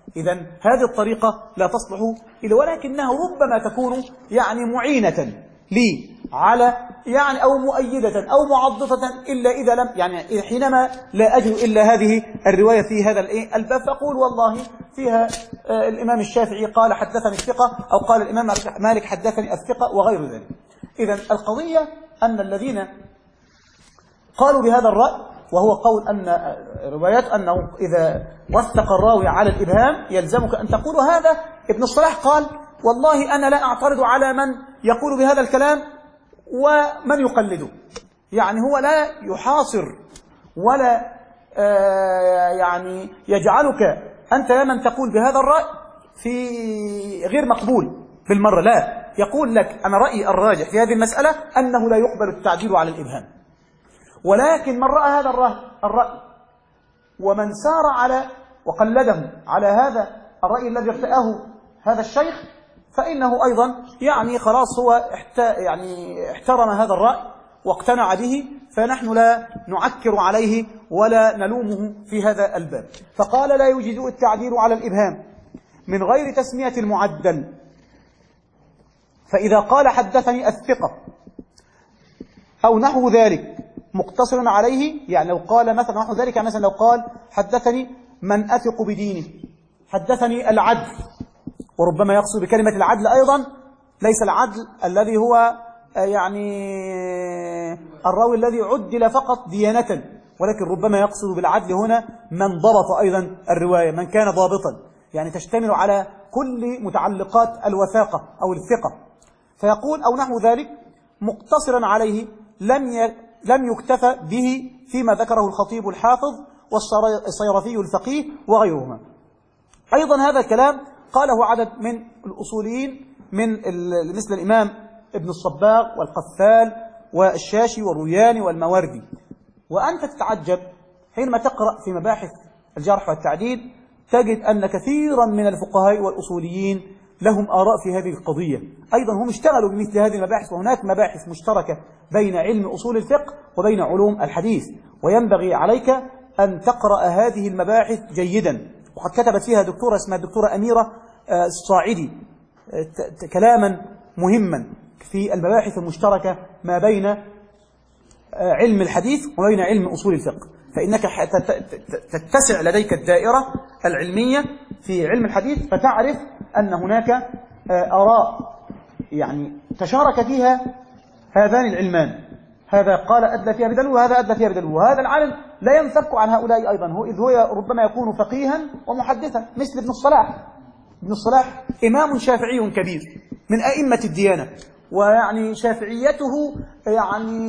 إذن هذه الطريقة لا تصلح إلا، ولكنها ربما تكون يعني معينة لي على يعني أو مؤيدة أو معضفة، إلا إذا لم يعني حينما لا أجد إلا هذه الرواية في هذا الباب فأقول والله فيها الإمام الشافعي قال حدثني الثقة، أو قال الإمام مالك حدثني الثقة وغير ذلك. إذن القضية أن الذين قالوا بهذا الرأي، وهو قول أن روايات أنه إذا وثق الراوي على الإبهام يلزمك أن تقول هذا. ابن الصلاح قال والله أنا لا أعترض على من يقول بهذا الكلام ومن يقلده، يعني هو لا يحاصر ولا آه يعني يجعلك أنت يا من تقول بهذا الرأي في غير مقبول بالمرة، لا، يقول لك أنا رأيي الراجح في هذه المسألة أنه لا يقبل التعديل على الإبهام. ولكن من رأى هذا الرأي ومن سار على وقلده على هذا الرأي الذي ارتآه هذا الشيخ فإنه أيضا يعني خلاص هو يعني احترم هذا الرأي واقتنع به، فنحن لا نعكر عليه ولا نلومه في هذا الباب. فقال لا يجيز التعديل على الإبهام من غير تسمية المعدل، فإذا قال حدثني الثقة أو نحو ذلك مقتصر عليه، يعني لو قال مثلا نحو ذلك، يعني مثلا لو قال حدثني من أثق بدينه، حدثني العدل، وربما يقصد بكلمة العدل أيضا ليس العدل الذي هو يعني الراوي الذي عدل فقط ديانة، ولكن ربما يقصد بالعدل هنا من ضبط أيضا الرواية، من كان ضابطا، يعني تشتمل على كل متعلقات الوثاقة أو الثقة. فيقول أو نحو ذلك مقتصرا عليه لم لم يكتفى به فيما ذكره الخطيب الحافظ والصيرفي الفقيه وغيرهما. أيضا هذا الكلام قاله عدد من الأصوليين من مثل الإمام ابن الصباغ والقفال والشاشي والروياني والماوردي. وأنت تتعجب حينما تقرأ في مباحث الجرح والتعديل تجد أن كثيرا من الفقهاء والأصوليين لهم آراء في هذه القضية، أيضا هم اشتغلوا بمثل هذه المباحث، وهناك مباحث مشتركة بين علم أصول الفقه وبين علوم الحديث، وينبغي عليك أن تقرأ هذه المباحث جيدا. وقد كتبت فيها دكتورة اسمها الدكتورة أميرة الصاعدي كلاما مهما في المباحث المشتركة ما بين علم الحديث وبين علم أصول الفقه، فإنك تتسع لديك الدائرة العلمية في علم الحديث فتعرف أن هناك آراء يعني تشارك فيها هذان العلمان، هذا قال أدلى فيها بدليل وهذا أدلى فيها بدليل، وهذا العالم لا ينفك عن هؤلاء أيضا، هو إذ هو ربما يكون فقيها ومحدثا مثل ابن الصلاح. ابن الصلاح إمام شافعي كبير من أئمة الديانة، ويعني شافعيته يعني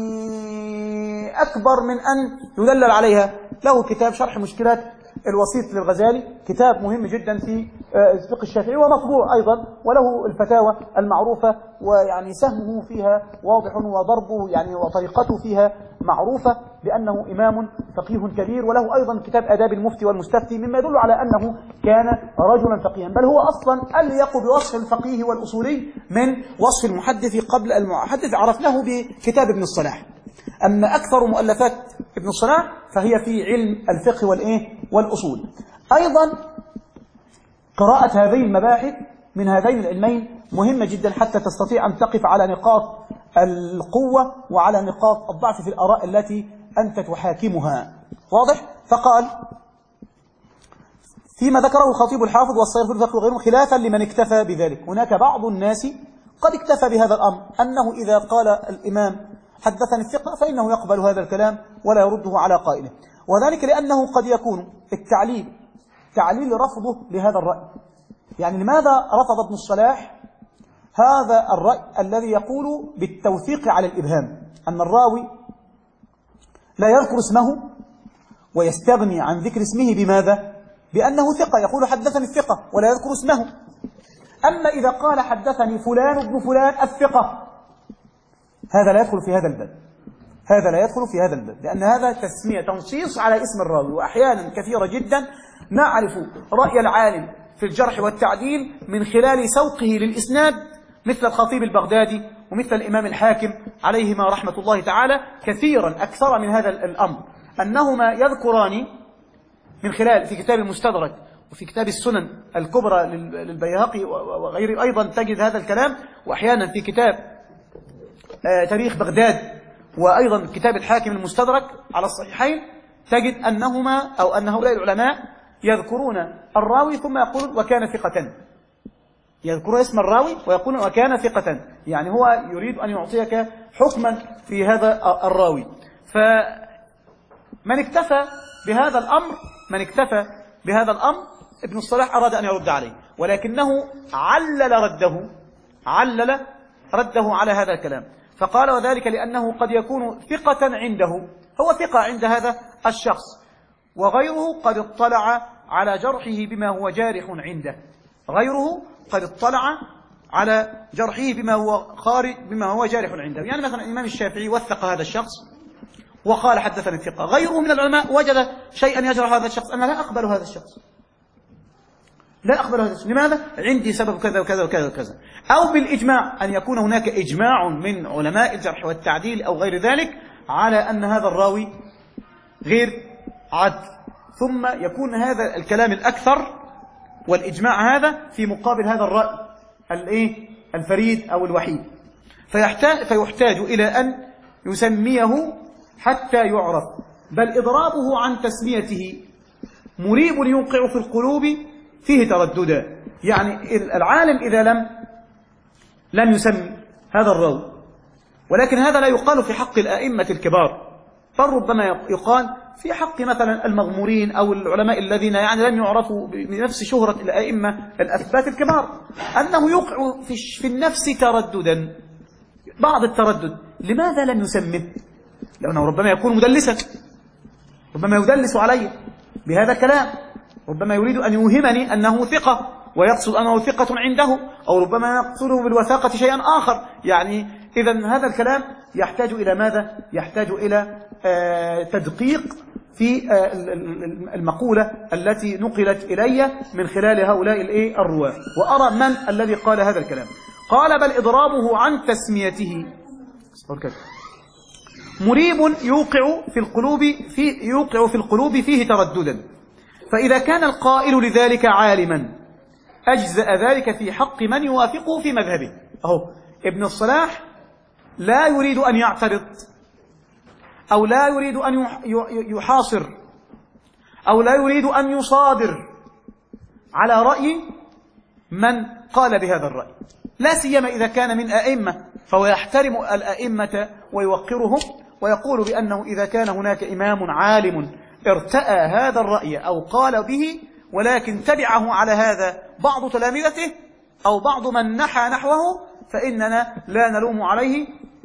أكبر من أن يدلل عليها. له كتاب شرح مشكلات الوسيط للغزالي، كتاب مهم جدا في الفقه الشافعي ومطبوع أيضا، وله الفتاوى المعروفة، ويعني سهمه فيها واضح وضربه يعني وطريقته فيها معروفة بأنه إمام فقيه كبير. وله أيضا كتاب آداب المفتي والمستفتي مما يدل على أنه كان رجلا فقيها، بل هو أصلا أليق بوصف الفقيه والأصولي من وصف المحدث قبل المحدث، عرفناه بكتاب ابن الصلاح. أما أكثر مؤلفات ابن الصلاح فهي في علم الفقه والإيه والأصول. أيضا قراءة هذه المباحث من هذين العلمين مهمة جدا حتى تستطيع أن تقف على نقاط القوة وعلى نقاط الضعف في الآراء التي أنت تحاكمها. واضح؟ فقال فيما ذكره الخطيب الحافظ والصيرفي الفقيه وغيرهم خلافا لمن اكتفى بذلك. هناك بعض الناس قد اكتفى بهذا الأمر، أنه إذا قال الإمام حدثني الثقة فإنه يقبل هذا الكلام ولا يرده على قائله، وذلك لأنه قد يكون التعليل تعليل رفضه لهذا الرأي. يعني لماذا رفض ابن الصلاح هذا الرأي الذي يقول بالتوثيق على الإبهام، أن الراوي لا يذكر اسمه ويستغني عن ذكر اسمه بماذا؟ بأنه ثقة، يقول حدثني الثقة ولا يذكر اسمه. أما إذا قال حدثني فلان ابن فلان الثقة هذا لا يدخل في هذا الباب، هذا لا يدخل في هذا الباب، لأن هذا تسمية تنصيص على اسم الراوي. وأحيانا كثيرة جدا نعرف رأي العالم في الجرح والتعديل من خلال سوقه للإسناد، مثل الخطيب البغدادي ومثل الإمام الحاكم عليهما رحمة الله تعالى، كثيرا أكثر من هذا الأمر، أنهما يذكران من خلال في كتاب المستدرك وفي كتاب السنن الكبرى للبيهقي وغيره أيضا تجد هذا الكلام، وأحيانا في كتاب تاريخ بغداد وأيضا كتاب الحاكم المستدرك على الصحيحين تجد أنهما أو أن هؤلاء العلماء يذكرون الراوي ثم يقولون وكان ثقة، يذكرون اسم الراوي ويقولون وكان ثقة، يعني هو يريد أن يعطيك حكما في هذا الراوي. فمن اكتفى بهذا الأمر من اكتفى بهذا الأمر ابن الصلاح أراد أن يرد عليه، ولكنه علل رده علل رده على هذا الكلام، فقال وذلك لأنه قد يكون ثقة عنده، هو ثقة عند هذا الشخص، وغيره قد اطلع على جرحه بما هو جارح عنده، غيره قد اطلع على جرحه بما هو خارج بما هو جارح عنده. يعني مثلا الإمام الشافعي وثق هذا الشخص وقال حدثني الثقة، غيره من العلماء وجد شيئا يجرح هذا الشخص، أنا لا أقبل هذا الشخص، لا أقبل هذا الشخص، لماذا؟ عندي سبب كذا وكذا وكذا وكذا. أو بالإجماع، أن يكون هناك إجماع من علماء الجرح والتعديل أو غير ذلك على أن هذا الراوي غير عدل، ثم يكون هذا الكلام الأكثر والإجماع هذا في مقابل هذا الرأي الإيه الفريد أو الوحيد، فيحتاج, فيحتاج إلى أن يسميه حتى يعرف، بل إضرابه عن تسميته مريب يوقع في القلوب فيه ترددا. يعني العالم إذا لم لم يسمي هذا الراوي، ولكن هذا لا يقال في حق الأئمة الكبار، بل ربما يقال في حق مثلا المغمورين أو العلماء الذين يعني لم يعرفوا بنفس شهرة الأئمة الأثبات الكبار، أنه يوقع في النفس ترددا، بعض التردد. لماذا لم يسمه؟ لأنه ربما يكون مدلسا، ربما يدلس علي بهذا الكلام، ربما يريد أن يوهمني أنه ثقة ويقصد أنه ثقة عنده، أو ربما يقصده بالوثاقة شيئا آخر. يعني إذن هذا الكلام يحتاج إلى ماذا؟ يحتاج إلى آه تدقيق في آه المقولة التي نقلت إلي من خلال هؤلاء الرواة، وأرى من الذي قال هذا الكلام. قال بل إضرابه عن تسميته مريب يوقع في القلوب في يوقع في القلوب فيه ترددا، فإذا كان القائل لذلك عالما أجزأ ذلك في حق من يوافقه في مذهبه. أهو ابن الصلاح لا يريد أن يعترض أو لا يريد أن يحاصر أو لا يريد أن يصادر على رأي من قال بهذا الرأي، لا سيما إذا كان من أئمة، فهو يحترم الأئمة ويوقرهم، ويقول بأنه إذا كان هناك إمام عالم ارتأى هذا الرأي أو قال به ولكن تبعه على هذا بعض تلامذته أو بعض من نحى نحوه، فإننا لا نلوم عليه،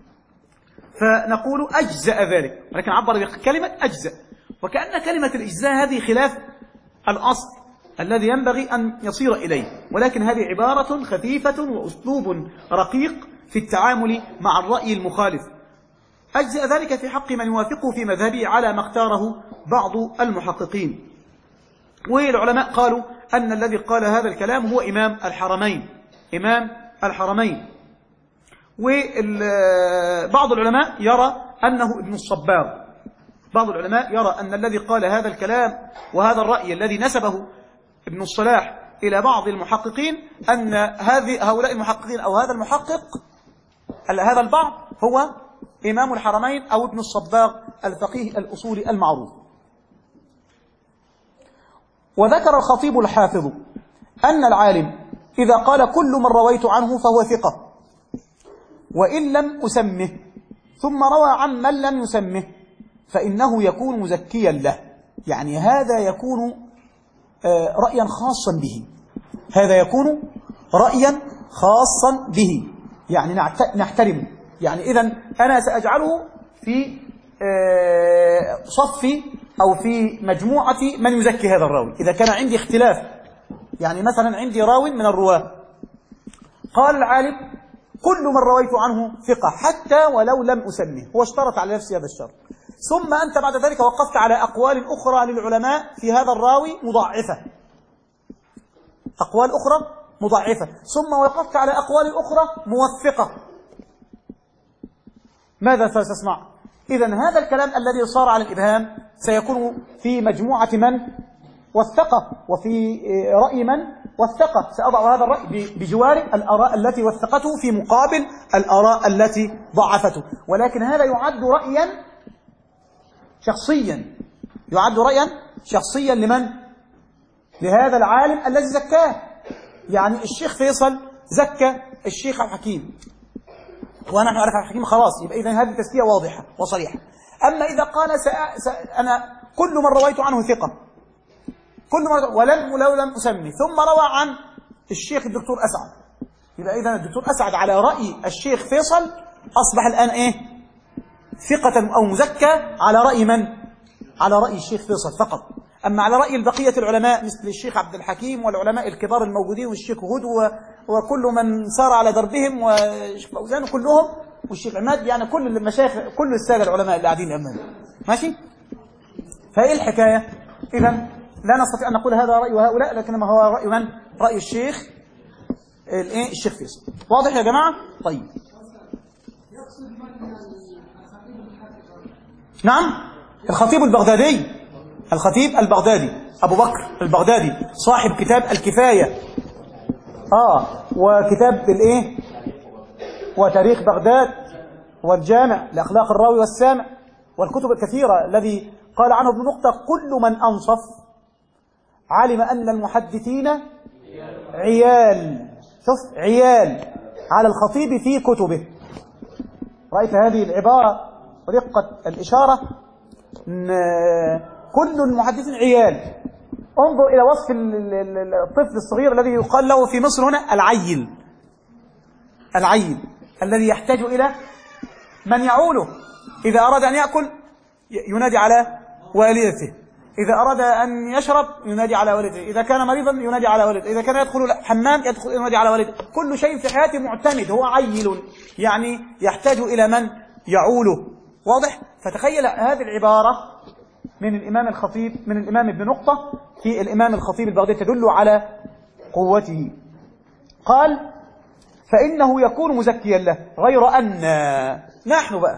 فنقول أجزأ ذلك، ولكن عبر بكلمة أجزأ، وكأن كلمة الإجزاء هذه خلاف الأصل الذي ينبغي أن يصير إليه، ولكن هذه عبارة خفيفة وأسلوب رقيق في التعامل مع الرأي المخالف. أجزأ ذلك في حق من يوافقه في مذهبه على ما اختاره بعض المحققين. والعلماء قالوا أن الذي قال هذا الكلام هو إمام الحرمين إمام الحرمين وبعض العلماء يرى أنه ابن الصباغ، بعض العلماء يرى أن الذي قال هذا الكلام وهذا الرأي الذي نسبه ابن الصلاح إلى بعض المحققين أن هذه هؤلاء المحققين أو هذا المحقق هذا البعض هو إمام الحرمين أو ابن الصباغ الفقيه الأصولي المعروف. وذكر الخطيب الحافظ أن العالم إذا قال كل من رويت عنه فهو ثقة وإن لم أسمه ثم روى عن من لم يسمه فإنه يكون مزكيا له، يعني هذا يكون رأيا خاصا به، هذا يكون رأيا خاصا به، يعني نحترمه. يعني إذن أنا سأجعله في صف أو في مجموعة من يزكي هذا الراوي. إذا كان عندي اختلاف، يعني مثلا عندي راوي من الرواة قال العالم كل من رويت عنه ثقة حتى ولو لم أسمه، هو اشترط على نفسه هذا الشرط، ثم أنت بعد ذلك وقفت على أقوال أخرى للعلماء في هذا الراوي مضاعفة، أقوال أخرى مضاعفة، ثم وقفت على أقوال أخرى موثقة، ماذا ستصنع؟ إذن هذا الكلام الذي صار على الإبهام سيكون في مجموعة من وثقه، وفي رأي من وثقه. سأضع هذا الرأي بجوار الآراء التي وثقته في مقابل الآراء التي ضعفته، ولكن هذا يعد رأيا شخصيا، يعد رأيا شخصيا لمن؟ لهذا العالم الذي زكاه. يعني الشيخ فيصل زكى الشيخ عبد الحكيم، ونحن نعرف عبد الحكيم خلاص، يبقى إذن هذه التزكية واضحة وصريحة. أما إذا قال سأ... سأ... أنا كل من رويت عنه ثقة، كل من ولم ولو لم أسمي، ثم روى عن الشيخ الدكتور أسعد، يبقى إذن الدكتور أسعد على رأي الشيخ فيصل أصبح الآن إيه؟ ثقة أو مزكى على رأي من؟ على رأي الشيخ فيصل فقط. أما على رأي البقية العلماء مثل الشيخ عبد الحكيم والعلماء الكبار الموجودين والشيخ هود وكل من سار على دربهم والشيخ فوزان كلهم والشيخ عماد، يعني كل المشايخ كل السادة العلماء اللي قاعدين أمامنا، ماشي؟ فإيه الحكاية؟ إذن لا نستطيع أن نقول هذا رأي هؤلاء، لكنما هو رأي من؟ رأي الشيخ الإيه؟ الشيخ فيصل. واضح يا جماعة؟ طيب. نعم، الخطيب البغدادي، الخطيب البغدادي أبو بكر البغدادي صاحب كتاب الكفاية آه وكتاب الإيه؟ وتاريخ بغداد والجامع لأخلاق الراوي والسامع والكتب الكثيرة، الذي قال عنه ابن نقطة: كل من أنصف علم أن المحدثين عيال. شوف، عيال على الخطيب في كتبه. رأيت هذه العبارة ودقة الإشارة، كل المحدثين عيال. انظر إلى وصف الطفل الصغير الذي يقال له في مصر هنا العيل، العيل الذي يحتاج إلى من يعوله. إذا أراد أن يأكل ينادي على والدته، إذا أراد أن يشرب ينادي على والدته، إذا كان مريضا ينادي على والدته، إذا كان يدخل حمام يدخل ينادي على والدته. كل شيء في حياته معتمد، هو عيل، يعني يحتاج إلى من يعوله. واضح؟ فتخيل هذه العبارة من الإمام الخطيب، من الإمام ابن نقطة في الإمام الخطيب البغدادي، تدل على قوته. قال: فإنه يكون مزكيا له، غير أن نحن بقى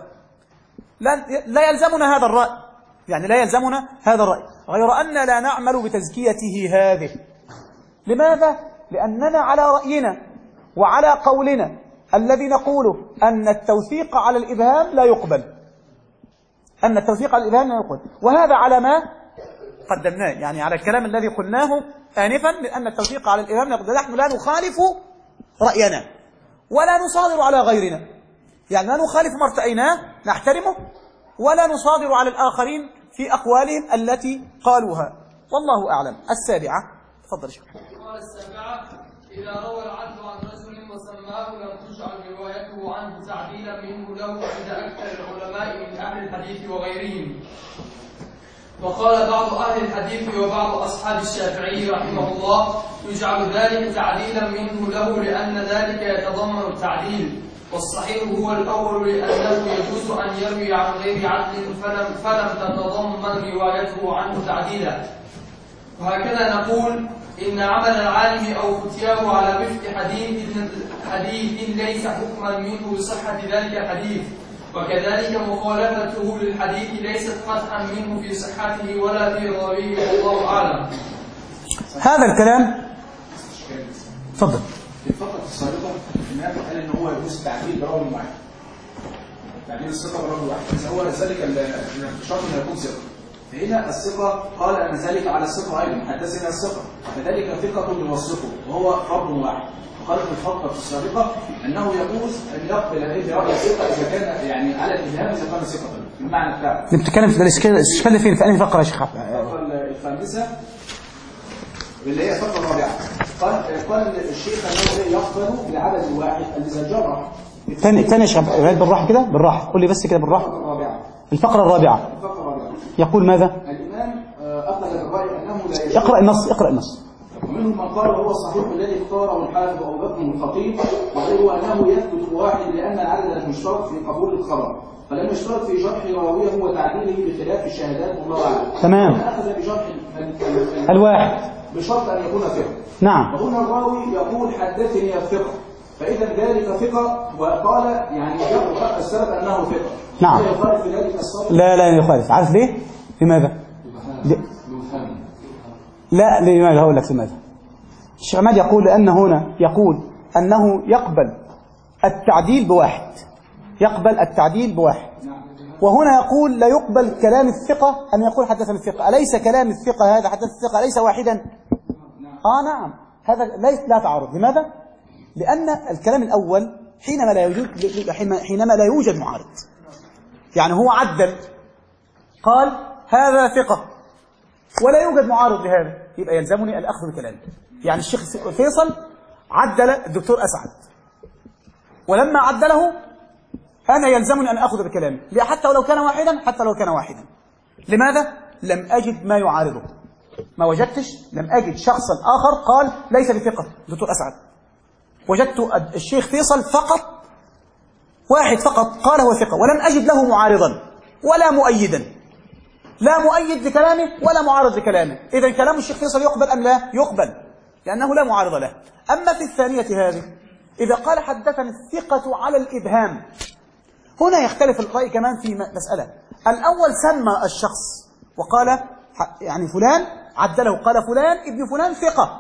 لا يلزمنا هذا الرأي، يعني لا يلزمنا هذا الرأي، غير أن لا نعمل بتزكيته هذه. لماذا؟ لأننا على رأينا وعلى قولنا الذي نقوله أن التوثيق على الإبهام لا يقبل، أن التوثيق على الإبهام لا يقبل، وهذا على ما قدمناه، يعني على الكلام الذي قلناه آنفا من أن التوثيق على الإبهام لا يقبل. نحن لا نخالف رأينا ولا نصادر على غيرنا، يعني لا نخالف ما ارتأيناه نحترمه، ولا نصادر على الآخرين في أقوالهم التي قالوها، والله أعلم. السابعة، تفضل شيخ. قال السابعة: إذا روى العدل عن رجل وسماه لم تجعل روايته عنه تعديلا منه له عند أكثر العلماء من أهل الحديث وغيرهم. وقال بعض أهل الحديث وبعض أصحاب الشافعي رحمه الله: يجعل ذلك تعديلا منه له لأن ذلك يتضمن التعديل، والصحيح هو الأول لأنه يجوز أن يروي عن غير عدل فلم, فلم تتضمن روايته عنه تعديلا. وهكذا نقول إن عمل العالم أو فتياه على وفق حديث حديث ليس حكما منه بصحة ذلك الحديث، وكذلك مخالفته للحديث ليست قطعا منه في صحته ولا في راويه، والله أعلم. هذا الكلام تفضل. في الفقرة السابقة الإمام قال إن هو يجوز تعديل براوي واحد، تعديل الثقة براوي واحد، إذا هو ذلك الشرط أن يكون ثقة. فهنا الثقة قال أن ذلك على الثقة أيضا، حدثنا الثقة، فذلك ثقة يوثقه وهو فرد واحد. وقال في الفقرة السابقة أنه يجوز أن يقبل أي رأي الثقة إذا كان يعني على الإبهام إذا كان ثقة بالمعنى بتاعه. أنت بتتكلم في الإشكال فين؟ في أي فقرة يا شيخ؟ الفقرة الخامسة اللي هي الفقرة الرابعة. قال قال الشيخ أنه يقبل بالعدد الواحد الذي جرى. ثاني ثاني يا شيخ بالراحة كده، بالراحة قول لي بس كده بالراحة. الفقرة الرابعة. الفقرة الرابعة. الفقرة الرابعة. يقول ماذا؟ الإمام أخذ الرأي أنه لا يجوز. اقرأ النص، اقرأ النص. ومنهم من قال هو الصحيح الذي اختاره الحافظ أبو بكر الخطيب، وهو أنه يثبت واحد لأن العدد المشترك في قبول الخبر، فلم يشترط في جرح راويه وتعديله بخلاف الشهادات، والله أعلم. تمام. أخذ بجرح الواحد بشرط أن يكون ثقة. نعم. وهنا الراوي يقول حدثني الثقة، فإذا ذلك ثقة، وقال يعني يقرأ السبب أنه ثقة. نعم. لا يخالف في ذلك الصوت. لا لا يخالف. عارف ليه؟ لماذا؟ ل... لا، لماذا؟ هقول لك لماذا. الشيخ عماد يقول لأن هنا يقول أنه يقبل التعديل بواحد، يقبل التعديل بواحد، وهنا يقول لا يقبل كلام الثقة أن يقول حدثنا الثقة. أليس كلام الثقة هذا حدث الثقة ليس واحدا؟ آه نعم، هذا ليس لا تعارض. لماذا؟ لأن الكلام الأول حينما لا يوجد حينما لا يوجد معارض، يعني هو عدل قال هذا ثقة ولا يوجد معارض لهذا، يبقى يلزمني الأخذ بكلامه. يعني الشيخ فيصل عدل الدكتور أسعد، ولما عدله أنا يلزمني أن أخذ بكلامه، حتى ولو كان واحدا، حتى لو كان واحدا. لماذا؟ لم أجد ما يعارضه، ما وجدتش، لم أجد شخصا آخر قال ليس بثقة دكتور أسعد. وجدت الشيخ فيصل فقط، واحد فقط قال هو ثقة، ولم أجد له معارضا ولا مؤيدا، لا مؤيد لكلامه ولا معارض لكلامه. إذا كلام الشيخ فيصل يقبل أم لا؟ يقبل، لأنه لا معارض له. أما في الثانية هذه إذا قال حدثني الثقة على الإبهام، هنا يختلف الرأي كمان في مسألة. الأول سمى الشخص وقال يعني فلان عدله، قال فلان ابن فلان ثقة.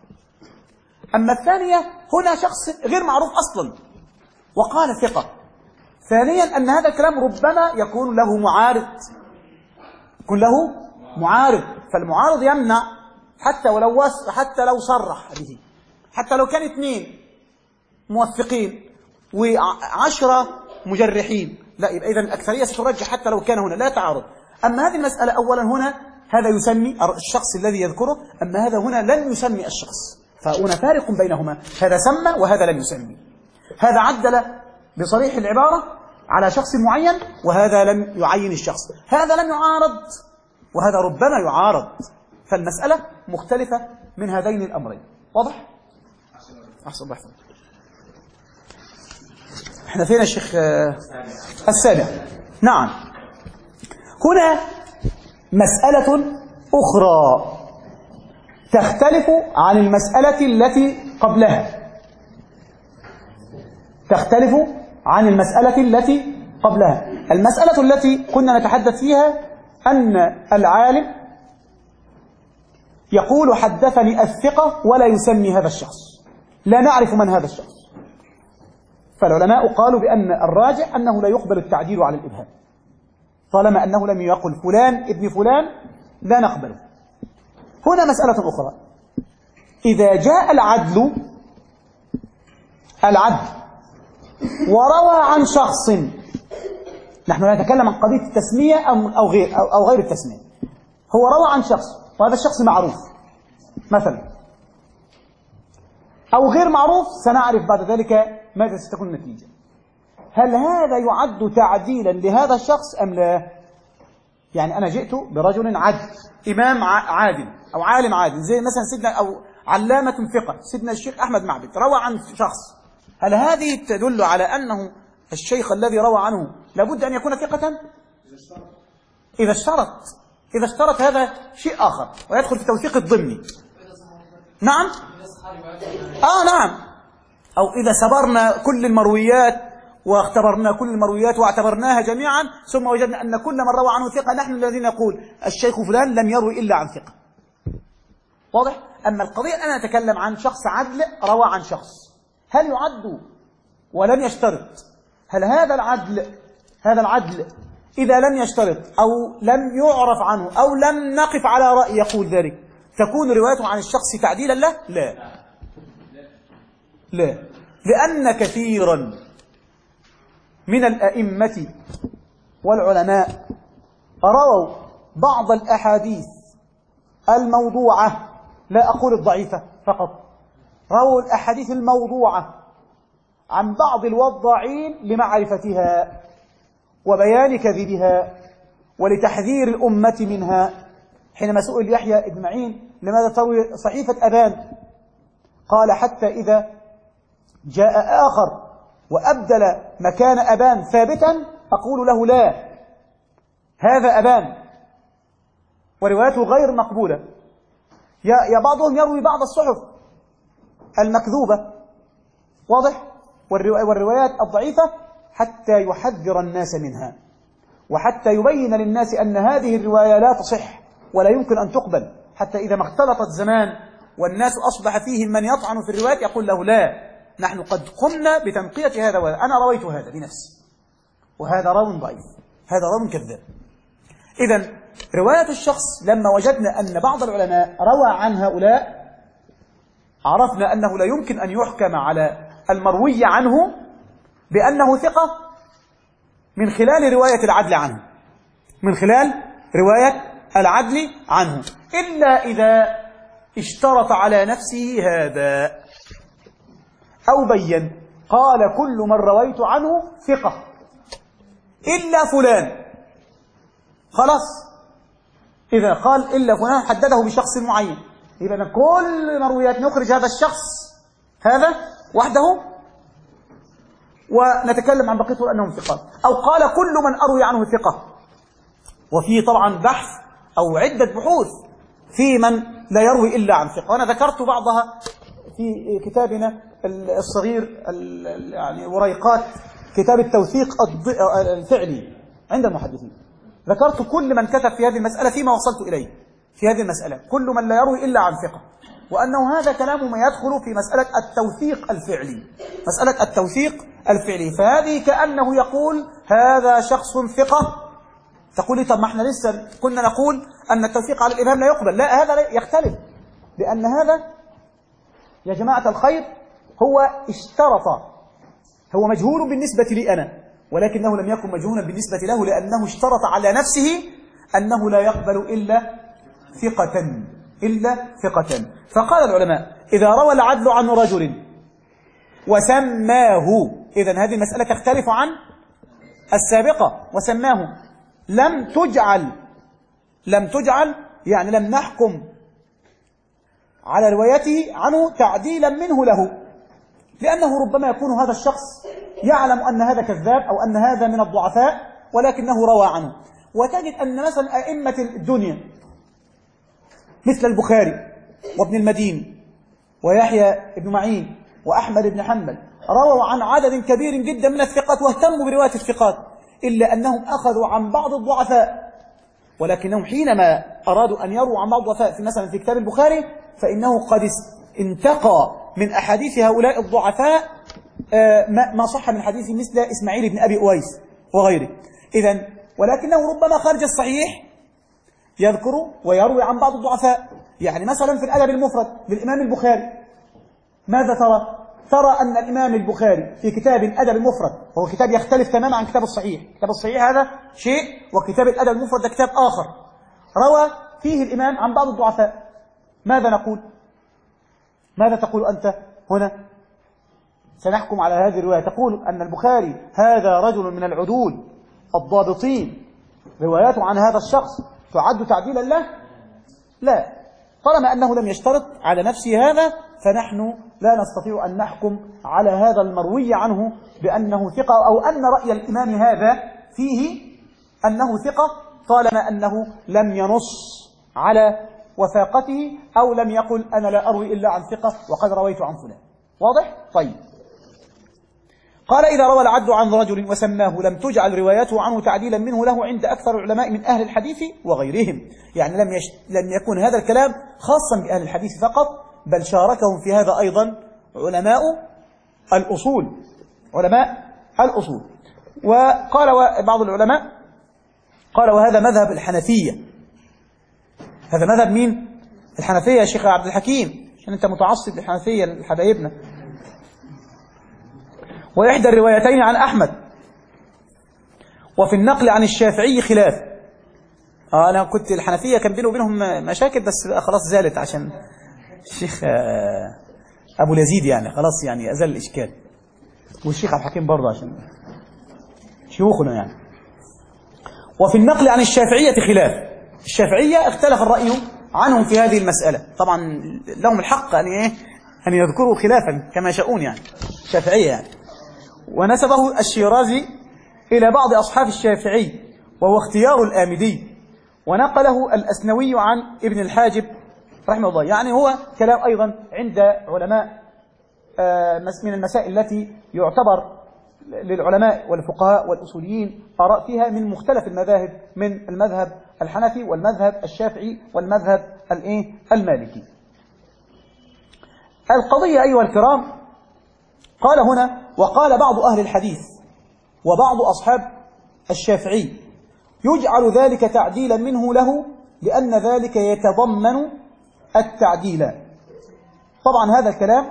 أما الثانية هنا شخص غير معروف أصلا وقال ثقة. ثانيا أن هذا الكلام ربما يكون له معارض، يكون له معارض، فالمعارض يمنع حتى ولو وس... حتى لو صرح به، حتى لو كان اثنين موثقين وعشرة مجرحين، لا، يبقى إذن الأكثرية سترجح حتى لو كان هنا لا تعارض. أما هذه المسألة أولا هنا هذا يسمي الشخص الذي يذكره، أما هذا هنا لن يسمي الشخص، فهنا فارق بينهما، هذا سمى وهذا لم يسمي. هذا عدل بصريح العبارة على شخص معين وهذا لم يعين الشخص، هذا لم يعارض وهذا ربما يعارض، فالمسألة مختلفة من هذين الأمرين. واضح؟ أحسن بحثا. احنا فين الشيخ؟ السابع. نعم. هنا مسألة أخرى تختلف عن المسألة التي قبلها، تختلف عن المسألة التي قبلها. المسألة التي كنا نتحدث فيها أن العالم يقول حدثني الثقة ولا يسمي هذا الشخص، لا نعرف من هذا الشخص، فالعلماء قالوا بأن الراجع أنه لا يقبل التعديل على الإبهام، طالما أنه لم يقل فلان ابن فلان لا نقبله. هنا مسألة أخرى، إذا جاء العدل العدل وروى عن شخص، نحن نتكلم عن قضية التسمية أو غير أو غير التسمية، هو روى عن شخص وهذا الشخص معروف مثلا أو غير معروف، سنعرف بعد ذلك ماذا ستكون النتيجة. هل هذا يعد تعديلا لهذا الشخص أم لا؟ يعني أنا جئت برجل عدل، إمام عادل أو عالم عادل، زي مثلا سيدنا أو علامة ثقة سيدنا الشيخ أحمد معبد روى عن شخص، هل هذه تدل على أنه الشيخ الذي روى عنه لابد أن يكون ثقة؟ إذا اشترط إذا اشترط هذا شيء آخر ويدخل في توثيق الضمني. نعم آه نعم أو إذا سبرنا كل المرويات واختبرنا كل المرويات واعتبرناها جميعا ثم وجدنا أن كل من روى عنه ثقة، نحن الذين نقول الشيخ فلان لم يروي إلا عن ثقة. واضح؟ أما القضية أنا أتكلم عن شخص عدل روى عن شخص، هل يعد ولم يشترط؟ هل هذا العدل هذا العدل إذا لم يشترط أو لم يعرف عنه أو لم نقف على رأي يقول ذلك تكون روايته عن الشخص تعديلا له؟ لا لا، لأن كثيرا من الأئمة والعلماء رووا بعض الأحاديث الموضوعة، لا أقول الضعيفة فقط، رووا الأحاديث الموضوعة عن بعض الوضاعين لمعرفتها وبيان كذبها ولتحذير الأمة منها. حينما سئل يحيى بن معين لماذا تروي صحيفة أبان، قال حتى إذا جاء آخر وأبدل مكان أبان ثابتا أقول له لا، هذا أبان وروايته غير مقبولة. يا بعضهم يروي بعض الصحف المكذوبة، واضح، والروايات الضعيفة حتى يحذر الناس منها وحتى يبين للناس أن هذه الرواية لا تصح ولا يمكن أن تقبل، حتى إذا ما اختلط الزمان والناس أصبح فيهم من يطعن في الروايات يقول له لا، نحن قد قمنا بتنقية هذا وهذا، أنا رويت هذا بنفسي وهذا راو ضعيف، هذا راو كذاب. إذن رواية الشخص لما وجدنا أن بعض العلماء روى عن هؤلاء عرفنا أنه لا يمكن أن يحكم على المروي عنه بأنه ثقة من خلال رواية العدل عنه، من خلال رواية العدل عنه، إلا إذا اشترط على نفسه هذا أو بين قال كل من رويت عنه ثقة إلا فلان، خلاص إذا قال إلا فلان حدده بشخص معين، يبقى كل مرويات نخرج هذا الشخص هذا وحده ونتكلم عن بقيته أنهم ثقات، أو قال كل من أروي عنه ثقة. وفيه طبعا بحث أو عدة بحوث في من لا يروي إلا عن ثقة، وأنا ذكرت بعضها في كتابنا الصغير يعني وريقات كتاب التوثيق الفعلي عند المحدثين، ذكرت كل من كتب في هذه المسألة فيما وصلت إليه في هذه المسألة، كل من لا يروي إلا عن ثقة، وأنه هذا كلام ما يدخل في مسألة التوثيق الفعلي، مسألة التوثيق الفعلي. فهذه كأنه يقول هذا شخص ثقة، تقول لي طب ما احنا لسه كنا نقول أن التوثيق على الإمام لا يقبل، لا هذا يختلف، لأن هذا يا جماعة الخير هو اشترط، هو مجهول بالنسبة لي أنا، ولكنه لم يكن مجهولا بالنسبة له لأنه اشترط على نفسه أنه لا يقبل إلا ثقة إلا ثقة. فقال العلماء إذا روى العدل عن رجل وسماه، إذن هذه المسألة تختلف عن السابقة، وسماه لم تجعل لم تجعل يعني لم نحكم على روايته عنه تعديلا منه له، لأنه ربما يكون هذا الشخص يعلم أن هذا كذاب أو أن هذا من الضعفاء ولكنه روى عنه. وتجد أن مثلا أئمة الدنيا مثل البخاري وابن المديني ويحيى بن معين وأحمد بن حنبل رووا عن عدد كبير جدا من الثقات واهتموا برواية الثقات، إلا أنهم أخذوا عن بعض الضعفاء، ولكنهم حينما أرادوا أن يروا عن بعض الضعفاء في مثلا في كتاب البخاري فإنه قد انتقى من أحاديث هؤلاء الضعفاء ما صح من حديث مثل إسماعيل بن أبي أويس وغيره. إذن ولكنه ربما خارج الصحيح يذكر ويروي عن بعض الضعفاء، يعني مثلا في الأدب المفرد للإمام البخاري ماذا ترى؟ ترى أن الإمام البخاري في كتاب الأدب المفرد، وهو كتاب يختلف تماما عن كتاب الصحيح، كتاب الصحيح هذا شيء وكتاب الأدب المفرد ده كتاب آخر، روى فيه الإمام عن بعض الضعفاء. ماذا نقول؟ ماذا تقول أنت هنا؟ سنحكم على هذه الرواية، تقول أن البخاري هذا رجل من العدول الضابطين رواياته عن هذا الشخص تعد تعديلا له؟ لا، طالما أنه لم يشترط على نفسه هذا فنحن لا نستطيع أن نحكم على هذا المروي عنه بأنه ثقة، أو أن رأي الإمام هذا فيه أنه ثقة طالما أنه لم ينص على وثاقته أو لم يقل أنا لا أروي إلا عن ثقة وقد رويت عن فلان. واضح؟ طيب. قال إذا روى العدل عن رجل وسماه لم تجعل روايته عنه تعديلا منه له عند أكثر العلماء من أهل الحديث وغيرهم، يعني لم, يش... لم يكن هذا الكلام خاصا بأهل الحديث فقط، بل شاركهم في هذا أيضا علماء الأصول علماء الأصول وقال بعض العلماء قال وهذا مذهب الحنفية. هذا مذهب مين؟ الحنفية يا شيخ عبد الحكيم، عشان أنت متعصب للحنفية لحبايبنا. وإحدى الروايتين عن أحمد، وفي النقل عن الشافعي خلاف. آه أنا كنت الحنفية كان بينه وبينهم مشاكل، بس خلاص زالت عشان الشيخ أبو اليزيد يعني خلاص يعني أزال الإشكال، والشيخ عبد الحكيم برضه عشان شيوخنا يعني. وفي النقل عن الشافعية خلاف، الشافعية اختلف الرأي عنهم في هذه المسألة، طبعا لهم الحق أن إيه أن يذكروا خلافا كما يشاءون يعني الشافعية يعني. ونسبه الشيرازي إلى بعض أصحاب الشافعي وهو اختيار الآمدي، ونقله الأسنوي عن ابن الحاجب رحمه الله، يعني هو كلام أيضا عند علماء من المسائل التي يعتبر للعلماء والفقهاء والأصوليين آراء فيها من مختلف المذاهب، من المذهب الحنفي والمذهب الشافعي والمذهب الإيه المالكي. القضية أيها الكرام، قال هنا: وقال بعض أهل الحديث وبعض أصحاب الشافعي يجعل ذلك تعديلا منه له لأن ذلك يتضمن التعديل. طبعا هذا الكلام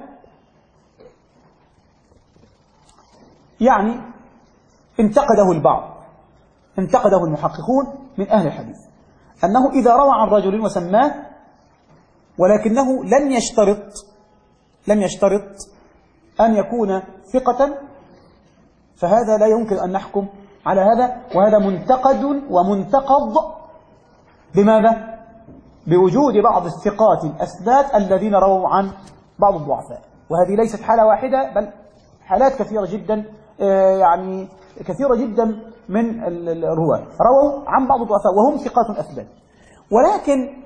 يعني انتقده البعض، انتقده المحققون من أهل الحديث، أنه إذا روى عن رجل وسماه ولكنه لم يشترط لم يشترط أن يكون ثقة، فهذا لا يمكن أن نحكم على هذا، وهذا منتقد ومنتقض بماذا؟ بوجود بعض الثقات الأثبات الذين رووا عن بعض الضعفاء، وهذه ليست حالة واحدة بل حالات كثيرة جدا، يعني كثيرة جدا من الرواة رووا عن بعض الضعفاء وهم ثقات أثبات. ولكن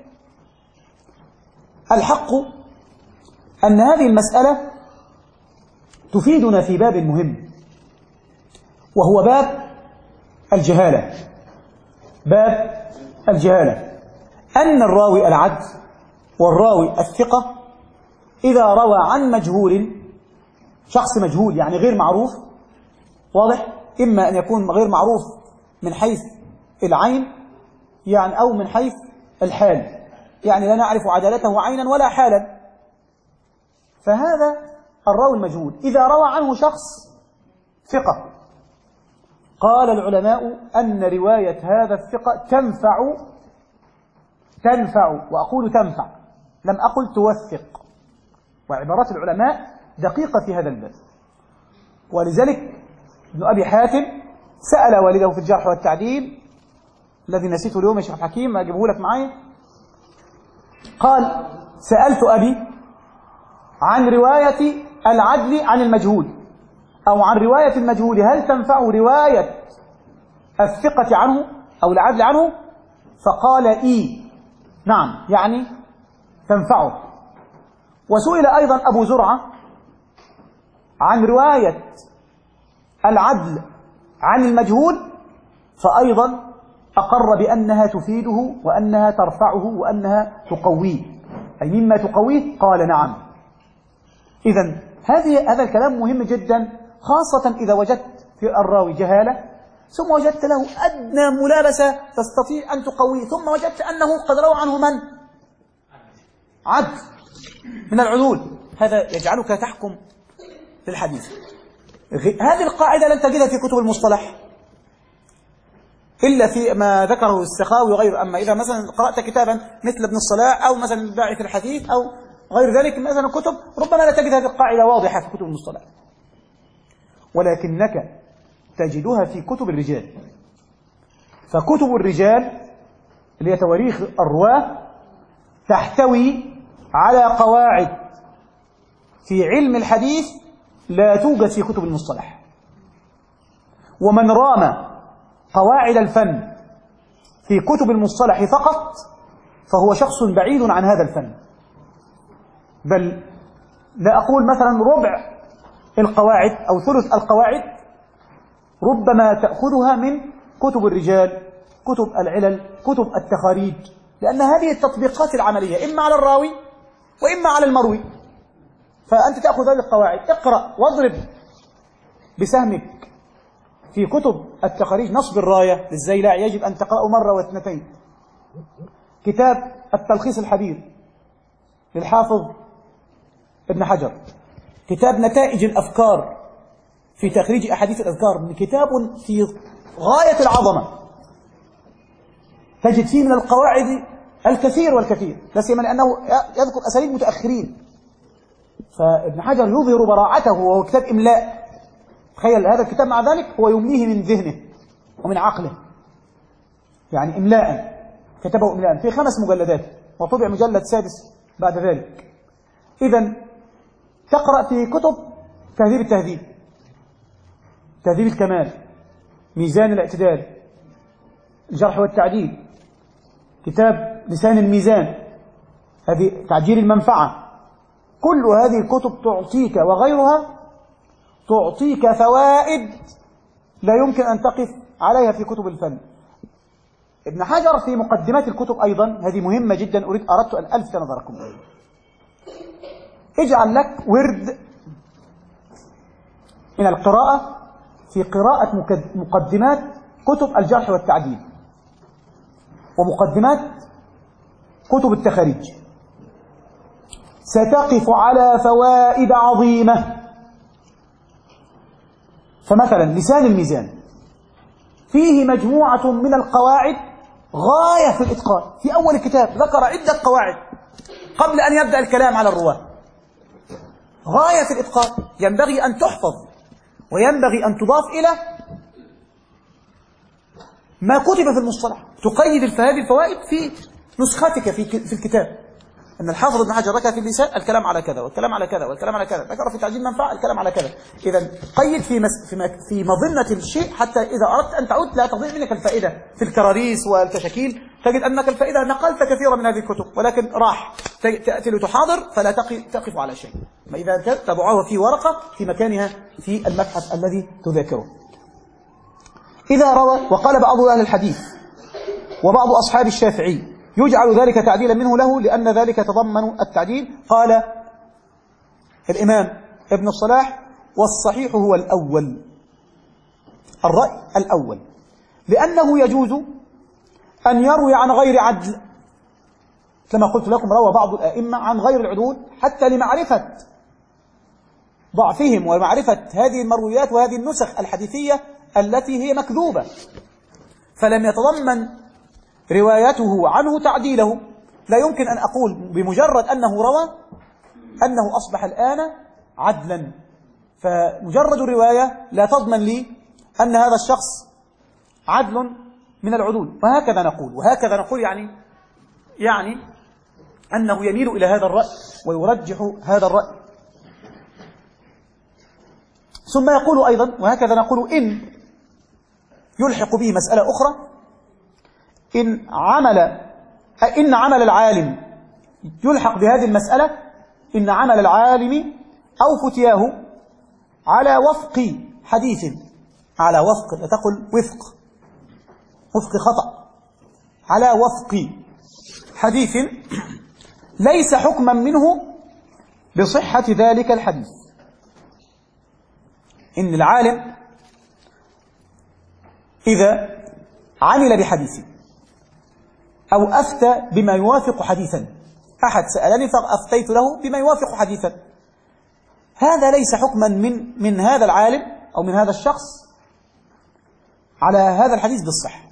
الحق أن هذه المسألة تفيدنا في باب مهم، وهو باب الجهالة. باب الجهالة أن الراوي العدل والراوي الثقة إذا روى عن مجهول، شخص مجهول يعني غير معروف، واضح، إما أن يكون غير معروف من حيث العين يعني أو من حيث الحال، يعني لا نعرف عدالته عينا ولا حالا، فهذا الراوي المجهول إذا روى عنه شخص ثقة، قال العلماء أن رواية هذا الثقة تنفع تنفع وأقول تنفع، لم أقل توثق، وعبارات العلماء دقيقة في هذا الباب. ولذلك ابن أبي حاتم سأل والده في الجرح والتعديل الذي نسيته اليوم يا شيخ حكيم، أجيبه لك معايا، قال: سألت أبي عن رواية العدل عن المجهول أو عن رواية المجهول هل تنفع رواية الثقة عنه أو العدل عنه؟ فقال: إي نعم، يعني تنفعه. وسئل أيضا أبو زرعة عن رواية العدل عن المجهول، فأيضا أقر بأنها تفيده وأنها ترفعه وأنها تقويه، أي مما تقويه، قال نعم. إذن هذه هذا الكلام مهم جدا، خاصة إذا وجدت في الراوي جهالة ثم وجدت له أدنى ملابسة تستطيع أن تقويه، ثم وجدت أنه قد روى عنه من؟ عدل من العدول، هذا يجعلك تحكم في الحديث. هذه القاعدة لن تجدها في كتب المصطلح إلا في ما ذكره السخاوي وغيره. أما إذا مثلا قرأت كتابا مثل ابن الصلاح أو مثلا باعث الحديث أو غير ذلك مثلا كتب، ربما لا تجد هذه القاعدة واضحة في كتب المصطلح، ولكنك تجدها في كتب الرجال. فكتب الرجال اللي هي تواريخ الرواة تحتوي على قواعد في علم الحديث لا توجد في كتب المصطلح، ومن رام قواعد الفن في كتب المصطلح فقط فهو شخص بعيد عن هذا الفن، بل لا أقول مثلا ربع القواعد أو ثلث القواعد ربما تأخذها من كتب الرجال، كتب العلل، كتب التخاريج، لأن هذه التطبيقات العملية إما على الراوي وإما على المروي. فأنت تأخذ هذه القواعد، اقرأ واضرب بسهمك في كتب التخاريج. نصب الراية للزيلعي يجب أن تقرأه مرة واثنتين. كتاب التلخيص الحبير للحافظ ابن حجر. كتاب نتائج الأفكار في تخريج أحاديث الأذكار، كتاب في غاية العظمة، تجد فيه من القواعد الكثير والكثير، لا سيما لأنه يذكر أساليب متأخرين. فابن حجر يظهر براعته وهو كتاب إملاء. تخيل هذا الكتاب مع ذلك هو يمليه من ذهنه ومن عقله، يعني إملاء، كتبه إملاء في خمس مجلدات وطبع مجلد سادس بعد ذلك. إذن تقرأ في كتب تهذيب التهذيب، تهذيب الكمال، ميزان الاعتدال، الجرح والتعديل، كتاب لسان الميزان، هذه تعجيل المنفعة. كل هذه الكتب تعطيك وغيرها تعطيك فوائد لا يمكن أن تقف عليها في كتب الفن. ابن حجر في مقدمات الكتب أيضا، هذه مهمة جدا، أريد أردت أن ألفت نظركم إليه. اجعل لك ورد من القراءة في قراءة مقدمات كتب الجرح والتعديل ومقدمات كتب التخاريج، ستقف على فوائد عظيمة. فمثلا لسان الميزان فيه مجموعة من القواعد غاية في الإتقان. في أول الكتاب ذكر عدة قواعد قبل أن يبدأ الكلام على الرواة، غاية في الإتقان، ينبغي أن تحفظ وينبغي أن تضاف إلى ما كتب في المصطلح. تقيد هذه الفوائد في نسختك في في الكتاب، أن الحافظ ابن حجر ذكر في اللسان الكلام على كذا والكلام على كذا والكلام على كذا، ذكر في تعجيل منفعة الكلام على كذا. إذا قيد في مس في, في مظنة الشيء حتى إذا أردت أن تعود لا تضيع منك الفائدة. في الكراريس والكشاكيل تجد أنك الفائدة نقلت كثيرا من هذه الكتب ولكن راح تأتي لتحاضر فلا تقف على شيء، ما إذا تبعوها في ورقة في مكانها في المبحث الذي تذاكره. إذا روى، وقال بعض أهل الحديث وبعض أصحاب الشافعي يجعل ذلك تعديلا منه له لأن ذلك تضمن التعديل. قال الإمام ابن الصلاح: والصحيح هو الأول، الرأي الأول، لأنه يجوز أن يروي عن غير عدل، كما قلت لكم روى بعض الأئمة عن غير العدول حتى لمعرفة ضعفهم ومعرفة هذه المرويات وهذه النسخ الحديثية التي هي مكذوبة، فلم يتضمن روايته عنه تعديله. لا يمكن أن أقول بمجرد أنه روى أنه أصبح الآن عدلا، فمجرد الرواية لا تضمن لي أن هذا الشخص عدل من العدول. وهكذا نقول وهكذا نقول يعني يعني أنه يميل إلى هذا الرأي ويرجح هذا الرأي. ثم يقول أيضا، وهكذا نقول إن يلحق به مسألة أخرى، إن عمل إن عمل العالم يلحق بهذه المسألة، إن عمل العالم أو فتياه على وفق حديث، على وفق، لا تقل وفق، وفق خطأ، على وفق حديث ليس حكما منه بصحة ذلك الحديث. إن العالم إذا عمل بحديث أو أفتى بما يوافق حديثا، أحد سألني فأفتيت له بما يوافق حديثا، هذا ليس حكما من من هذا العالم أو من هذا الشخص على هذا الحديث بالصحة.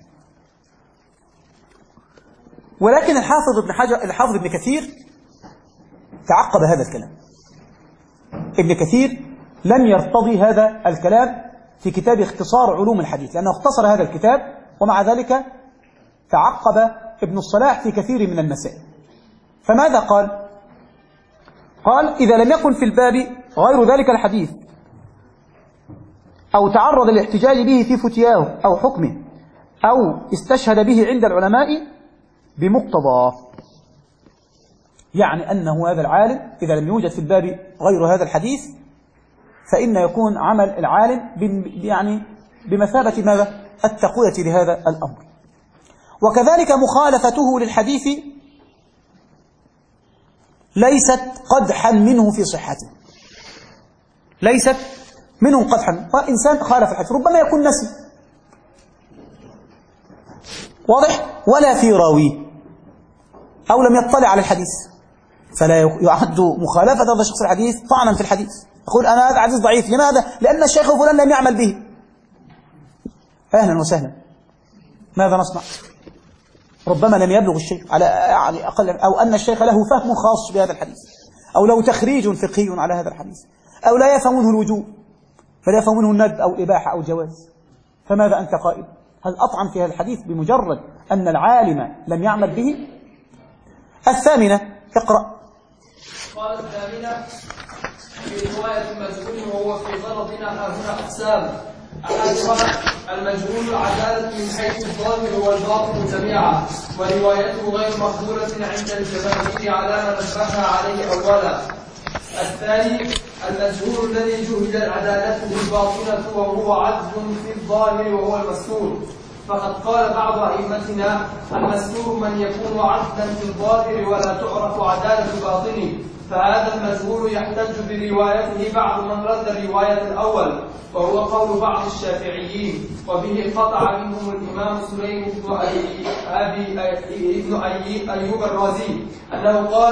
ولكن الحافظ ابن حجر الحافظ ابن كثير تعقب هذا الكلام. ابن كثير لم يرتضي هذا الكلام في كتاب اختصار علوم الحديث، لأنه اختصر هذا الكتاب ومع ذلك تعقب ابن الصلاح في كثير من المسائل. فماذا قال؟ قال: إذا لم يكن في الباب غير ذلك الحديث أو تعرض للاحتجاج به في فتياه أو حكمه أو استشهد به عند العلماء بمقتضاه، يعني أنه هذا العالم إذا لم يوجد في الباب غير هذا الحديث فإن يكون عمل العالم يعني بمثابة ماذا؟ التقوية لهذا الأمر. وكذلك مخالفته للحديث ليست قدحا منه في صحته، ليست منه قدحا. وإنسان خالف الحديث ربما يكون نسي، واضح، ولا في راويه أو لم يطلع على الحديث، فلا يعد مخالفة هذا الشخص الحديث طعنا في الحديث. يقول أنا هذا حديث ضعيف، لماذا؟ لأن الشيخ فلان لم يعمل به. أهلا وسهلا، ماذا نصنع؟ ربما لم يبلغ الشيخ على يعني أقل، أو أن الشيخ له فهم خاص بهذا الحديث، أو له تخريج فقهي على هذا الحديث، أو لا يفهم منه الوجوب بل يفهم منه الندب أو الإباحة أو الجواز. فماذا أنت قائل؟ هل أطعن في هذا الحديث بمجرد أن العالم لم يعمل به؟ الثامنة، اقرأ. قال الثامنة: في رواية المجهول وهو في غلطنا هنا أقسام: أحدها المجهول عدالة من حيث الظاهر والباطن جميعا، وروايته غير مقبولة عند الجماهير على ما نشرحها عليه أولا. الثاني المجهول الذي جهل عدالته الباطنة وهو عدل في الظاهر وهو المستور. فقد قال بعض أئمتنا: المستور من يكون عدلا في الظاهر ولا تعرف عدالة باطنه، فهذا المجهول يحتج بروايته بعض من رد الرواية الأول، وهو قول بعض الشافعيين، وبه قطع منهم الإمام سليم بن أبي ابن أيوب الرازي أنه قال: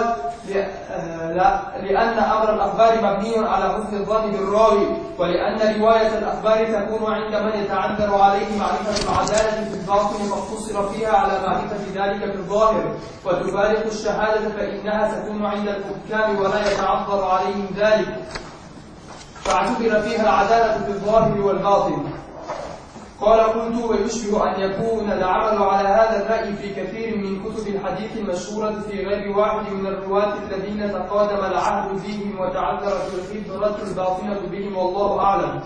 لأن أمر الأخبار مبني على حسن الظن بالراوي، ولأن رواية الأخبار تكون عند من يتعذر عليه معرفة العدالة في الباطن فاقتصر فيها على معرفة ذلك في الظاهر، وتفارق الشهادة فإنها تكون عند الحكام ولا يتعذر عليهم ذلك، فاعتبر فيها العدالة في الظاهر والباطن. قال: قلت: ويشبه أن يكون العمل على هذا الرأي في كثير من كتب الحديث المشهورة في غير واحد من الرواة الذين تقادم العهد فيهم وتعذرت الخبرة الباطنة بهم، والله أعلم.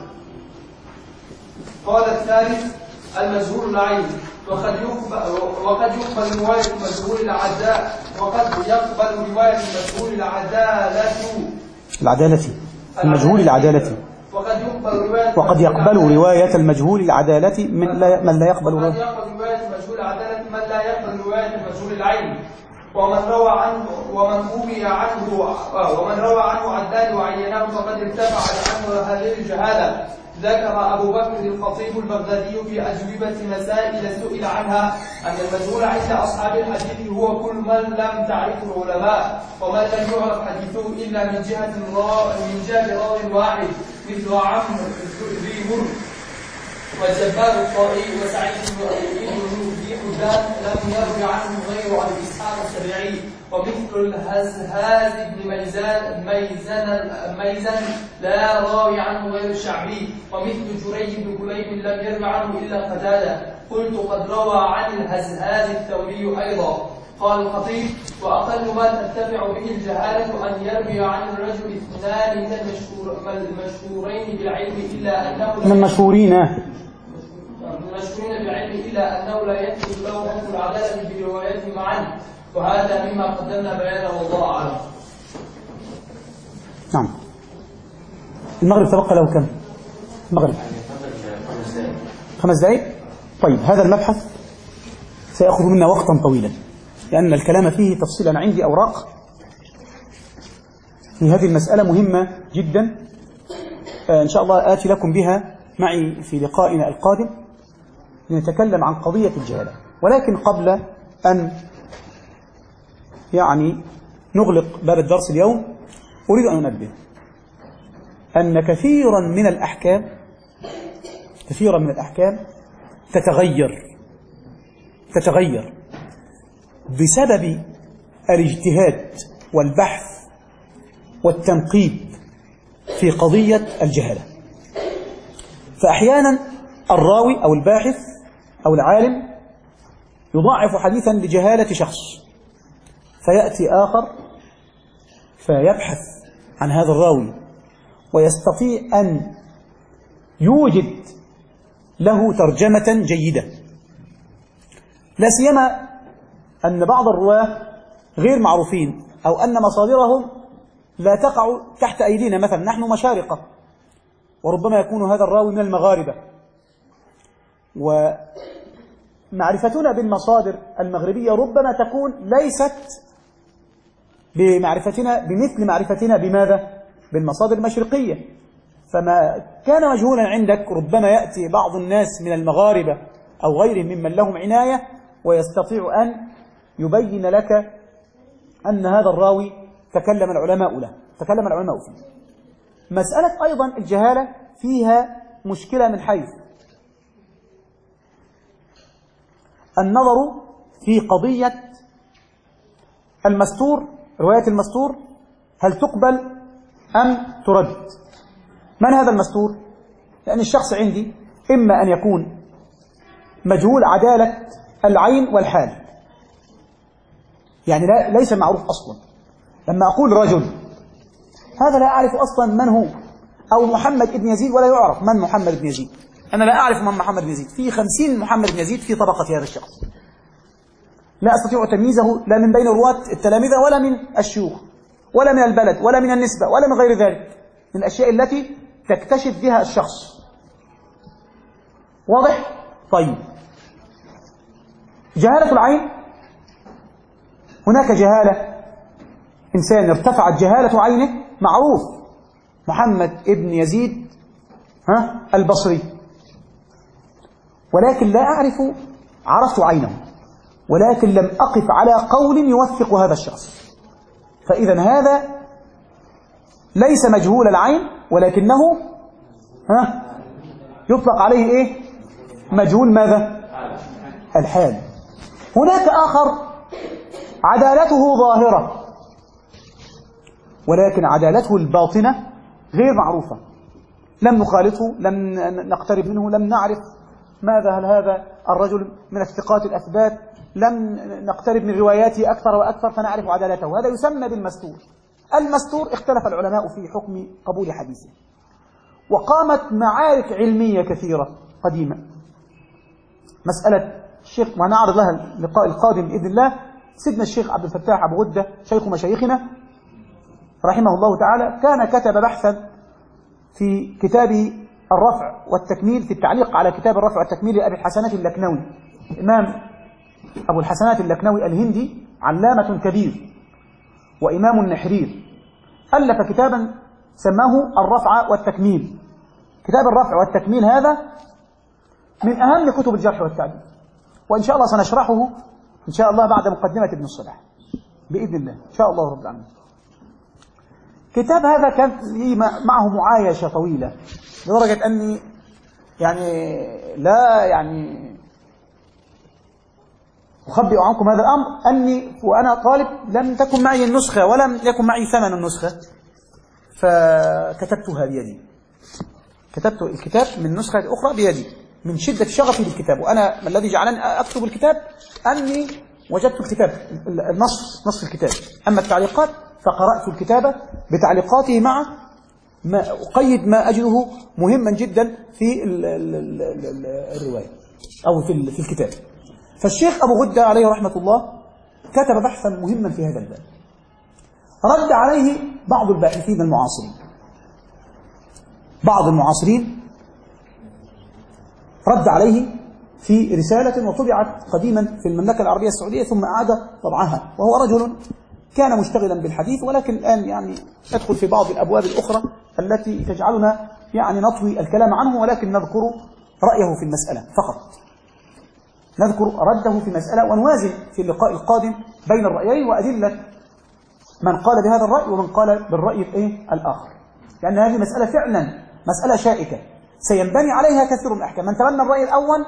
قال الثالث: المجهول العين، وقد يقبل وقد يقبل رواية مجهول العداء وقد يقبل رواية مجهول العدالة العدالة المجهول العدالة وقد يقبل رواية وقد يقبل رواية المجهول العدالة من لا من لا يقبل وقد يقبل رواية مجهول العدالة من لا يقبل رواية مجهول العين، ومن روى عنه ومن روي عنه ومن روى عنه عدال وعيناه فقد ارتفع عنه هذه الجهالة. ذكر أبو بكر الخطيب البغدادي في أجوبة مسائل سئل عنها أن المجهول عند أصحاب الحديث هو كل من لم تعرفه العلماء، ومن لم يعرف حديثه إلا من جهة من جهة راو واحد، مثل عمرو ذي مر وجبار الطائي وسعيد بن أبي حبان لم يروي عنه غير عن إسحاق السبيعي، ومثل الهزهاز بن ميزان ميزان ميزان لا راوي عنه غير الشعبي، ومثل جريج بن كليب لم يروي عنه إلا قتادة. قلت: قد روى عن الهزهاز الثوري أيضا. قال الخطيب: وأقل ما ترتفع به الجهالة أن يروي عن الرجل اثنان من المشهورين بالعلم إلا أنه من المشهورين المشهورين بالعلم إلا أنه لا يثبت له حكم العدالة بروايته معا، وهذا مما قدمنا بيانه والله أعلم. نعم. المغرب تبقى له كم؟ المغرب خمس دقائق. طيب، هذا المبحث سيأخذ منا وقتا طويلا لأن الكلام فيه تفصيلا. عندي أوراق في هذه المسألة مهمة جدا، إن شاء الله آتي لكم بها معي في لقائنا القادم لنتكلم عن قضية الجهالة. ولكن قبل أن يعني نغلق باب الدرس اليوم أريد أن أنبه أن كثيرا من الأحكام كثيرا من الأحكام تتغير تتغير بسبب الاجتهاد والبحث والتنقيب في قضية الجهالة. فأحيانا الراوي أو الباحث أو العالم يضاعف حديثا لجهالة شخص، فيأتي آخر فيبحث عن هذا الراوي ويستطيع أن يوجد له ترجمة جيدة، لا سيما أن بعض الرواة غير معروفين أو أن مصادرهم لا تقع تحت أيدينا. مثلا نحن مشارقة وربما يكون هذا الراوي من المغاربة، ومعرفتنا بالمصادر المغربية ربما تكون ليست بمعرفتنا بمثل معرفتنا بماذا؟ بالمصادر المشرقية. فما كان مجهولا عندك ربما يأتي بعض الناس من المغاربة أو غيرهم ممن لهم عناية ويستطيع أن يبين لك أن هذا الراوي تكلم العلماء له تكلم العلماء فيه. مسألة أيضا الجهالة فيها مشكلة من حيث النظر في قضية المستور، رواية المستور هل تقبل أم ترد؟ من هذا المستور؟ لأن الشخص عندي إما أن يكون مجهول عدالة العين والحال، يعني لا ليس معروف أصلا. لما أقول رجل هذا لا أعرف أصلا من هو، أو محمد بن يزيد ولا يعرف من محمد بن يزيد، أنا لا أعرف من محمد بن يزيد، في خمسين محمد بن يزيد في طبقة هذا الشخص، لا أستطيع تمييزه لا من بين رواة التلامذة ولا من الشيوخ ولا من البلد ولا من النسبة ولا من غير ذلك. من الأشياء التي تكتشف بها الشخص. واضح؟ طيب، جهالة العين، هناك جهالة إنسان ارتفعت جهالة عينه، معروف محمد ابن يزيد ها البصري، ولكن لا أعرف، عرفت عينه ولكن لم أقف على قول يوثق هذا الشخص، فإذا هذا ليس مجهول العين ولكنه ها يطلق عليه إيه؟ مجهول ماذا؟ الحال. هناك آخر عدالته ظاهرة ولكن عدالته الباطنة غير معروفة، لم نخالطه، لم نقترب منه، لم نعرف ماذا، هل هذا الرجل من الثقات الأثبات، لم نقترب من رواياته أكثر وأكثر فنعرف عدالته، هذا يسمى بالمستور. المستور اختلف العلماء في حكم قبول حديثه، وقامت معارك علمية كثيرة قديمة. مسألة الشيخ، ونعرض لها اللقاء القادم بإذن الله، سيدنا الشيخ عبد الفتاح أبو غدة شيخ مشايخنا رحمه الله تعالى كان كتب بحثا في كتابه الرفع والتكميل، في التعليق على كتاب الرفع والتكميل لأبي الحسنات اللكنوي. الإمام أبو الحسنات اللكنوي الهندي علامة كبير وإمام نحرير، ألف كتابا سماه الرفع والتكميل. كتاب الرفع والتكميل هذا من أهم كتب الجرح والتعديل، وإن شاء الله سنشرحه إن شاء الله بعد مقدمة ابن الصلاح بإذن الله إن شاء الله رب العالمين. كتاب هذا كان لي معه معايشة طويلة لدرجة أني يعني لا يعني أخبئ عنكم هذا الأمر، أني وأنا طالب لم تكن معي النسخة ولم يكن معي ثمن النسخة، فكتبتها بيدي، كتبت الكتاب من نسخة أخرى بيدي من شدة شغفي بالكتاب. وأنا ما الذي جعلني أكتب الكتاب أني وجدت الكتاب النص نص الكتاب، أما التعليقات فقرأت الكتابة بتعليقاته مع ما أقيد ما أجده مهما جدا في ال ال ال ال الرواية أو في, في الكتاب. فالشيخ أبو غدة عليه رحمة الله كتب بحثا مهما في هذا الباب، رد عليه بعض الباحثين المعاصرين، بعض المعاصرين رد عليه في رسالة وطبعت قديما في المملكة العربية السعودية ثم أعاد طبعها، وهو رجل كان مشتغلا بالحديث، ولكن الآن يعني ندخل في بعض الأبواب الأخرى التي تجعلنا يعني نطوي الكلام عنه، ولكن نذكر رأيه في المسألة فقط، نذكر رده في مسألة ونوازن في اللقاء القادم بين الرأيين وأدلة من قال بهذا الرأي ومن قال بالرأي الإيه الآخر، لأن هذه مسألة فعلا مسألة شائكة سينبني عليها كثير من الأحكام. من تبنى الرأي الأول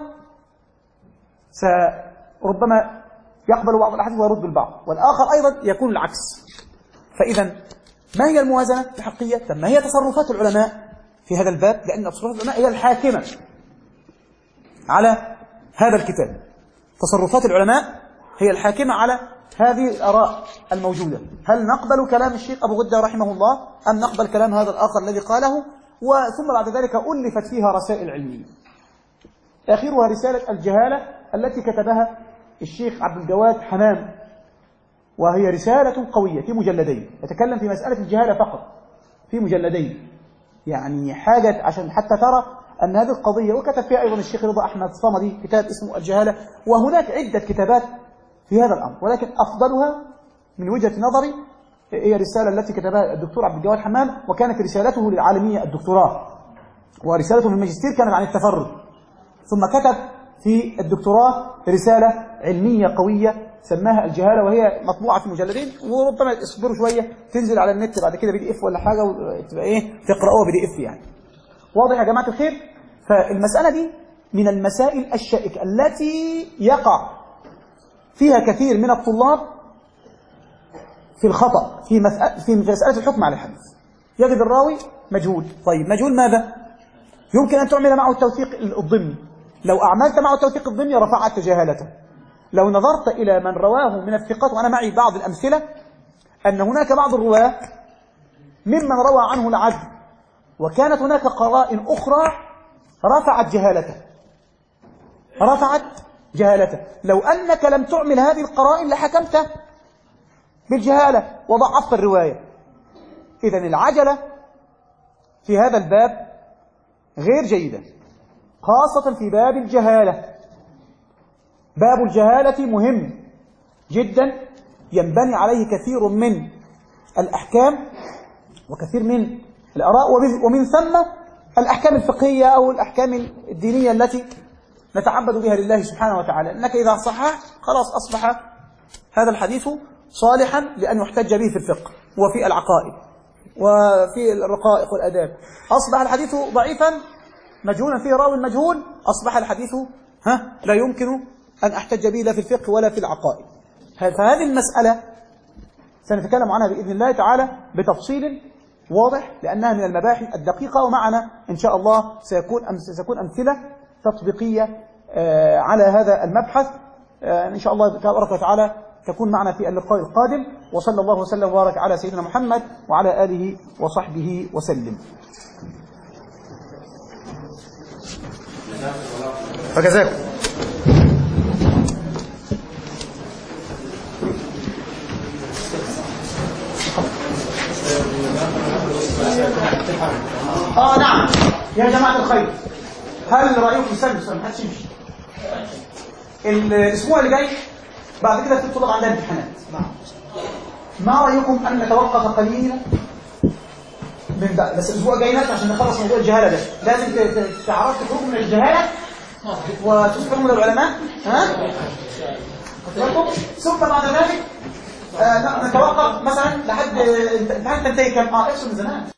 ربما يقبل بعض الأحاديث ويرد البعض، والآخر أيضا يكون العكس. فإذا ما هي الموازنة الحقيقية؟ ما هي تصرفات العلماء في هذا الباب؟ لأن تصرفات العلماء هي الحاكمة على هذا الكتاب، تصرفات العلماء هي الحاكمة على هذه الآراء الموجودة. هل نقبل كلام الشيخ أبو غدة رحمه الله أم نقبل كلام هذا الآخر الذي قاله؟ وثم بعد ذلك ألفت فيها رسائل علمية، آخرها رسالة الجهالة التي كتبها الشيخ عبد الجواد حمام، وهي رسالة قوية في مجلدين، يتكلم في مسألة الجهالة فقط في مجلدين، يعني حاجة عشان حتى ترى أن هذه القضية. وكتب فيها أيضا الشيخ رضا أحمد صمدي كتاب اسمه الجهالة، وهناك عدة كتابات في هذا الأمر، ولكن أفضلها من وجهة نظري هي الرسالة التي كتبها الدكتور عبد الجواد حمام، وكانت رسالته للعالمية الدكتوراه، ورسالته من الماجستير كانت عن التفرد، ثم كتب في الدكتوراه رسالة علمية قوية سماها الجهالة، وهي مطبوعة في مجلدين، وربما اصبروا شوية تنزل على النت بعد كده بي دي اف ولا حاجة وتبقى ايه تقرأوها بي دي اف يعني. واضح يا جماعة الخير؟ فالمسألة دي من المسائل الشائكة التي يقع فيها كثير من الطلاب في الخطأ في مسألة في مسألة الحكم على الحديث. يجد الراوي مجهول، طيب مجهول ماذا؟ يمكن أن تعمل معه التوثيق الضمني، لو أعملت معه التوثيق الضمني رفعت جهالته. لو نظرت إلى من رواه من الثقات، وأنا معي بعض الأمثلة، أن هناك بعض الرواة ممن روى عنه العدل، وكانت هناك قرائن أخرى رفعت جهالته رفعت جهالته لو أنك لم تعمل هذه القرائن لحكمت بالجهالة وضعفت الرواية. إذن العجلة في هذا الباب غير جيدة، خاصة في باب الجهالة. باب الجهالة مهم جدا، ينبني عليه كثير من الأحكام وكثير من الآراء، ومن ثم الأحكام الفقهية أو الأحكام الدينية التي نتعبد بها لله سبحانه وتعالى. إنك إذا صحح خلاص أصبح هذا الحديث صالحا لأن يحتج به في الفقه وفي العقائد وفي الرقائق والأداب. أصبح الحديث ضعيفا مجهولا فيه راوي مجهول، أصبح الحديث ها لا يمكن أن أحتج به لا في الفقه ولا في العقائد. فهذه المسألة سنتكلم عنها بإذن الله تعالى بتفصيل واضح، لأنها من المباحث الدقيقة، ومعنا إن شاء الله سيكون سيكون أمثلة تطبيقية على هذا المبحث إن شاء الله تبارك وتعالى تكون معنا في اللقاء القادم. وصلى الله وسلم وبارك على سيدنا محمد وعلى آله وصحبه وسلم. فجزاكم. اه نعم يا جماعة الخير، هل رأيكم سلم سلم محدش يمشي الأسبوع اللي جاي بعد كده في الطلاب عندها امتحانات، ما رأيكم أن نتوقف قليلا من بقى بس الأسبوع الجاي عشان نخلص موضوع الجهالة ده؟ لازم تعرفوا تخرجوا من الجهالة وتذكروا من العلماء، ها؟ ثم بعد ذلك آه نتوقف مثلا لحد امتحان تنتهي كم؟ اه افصل من زمان.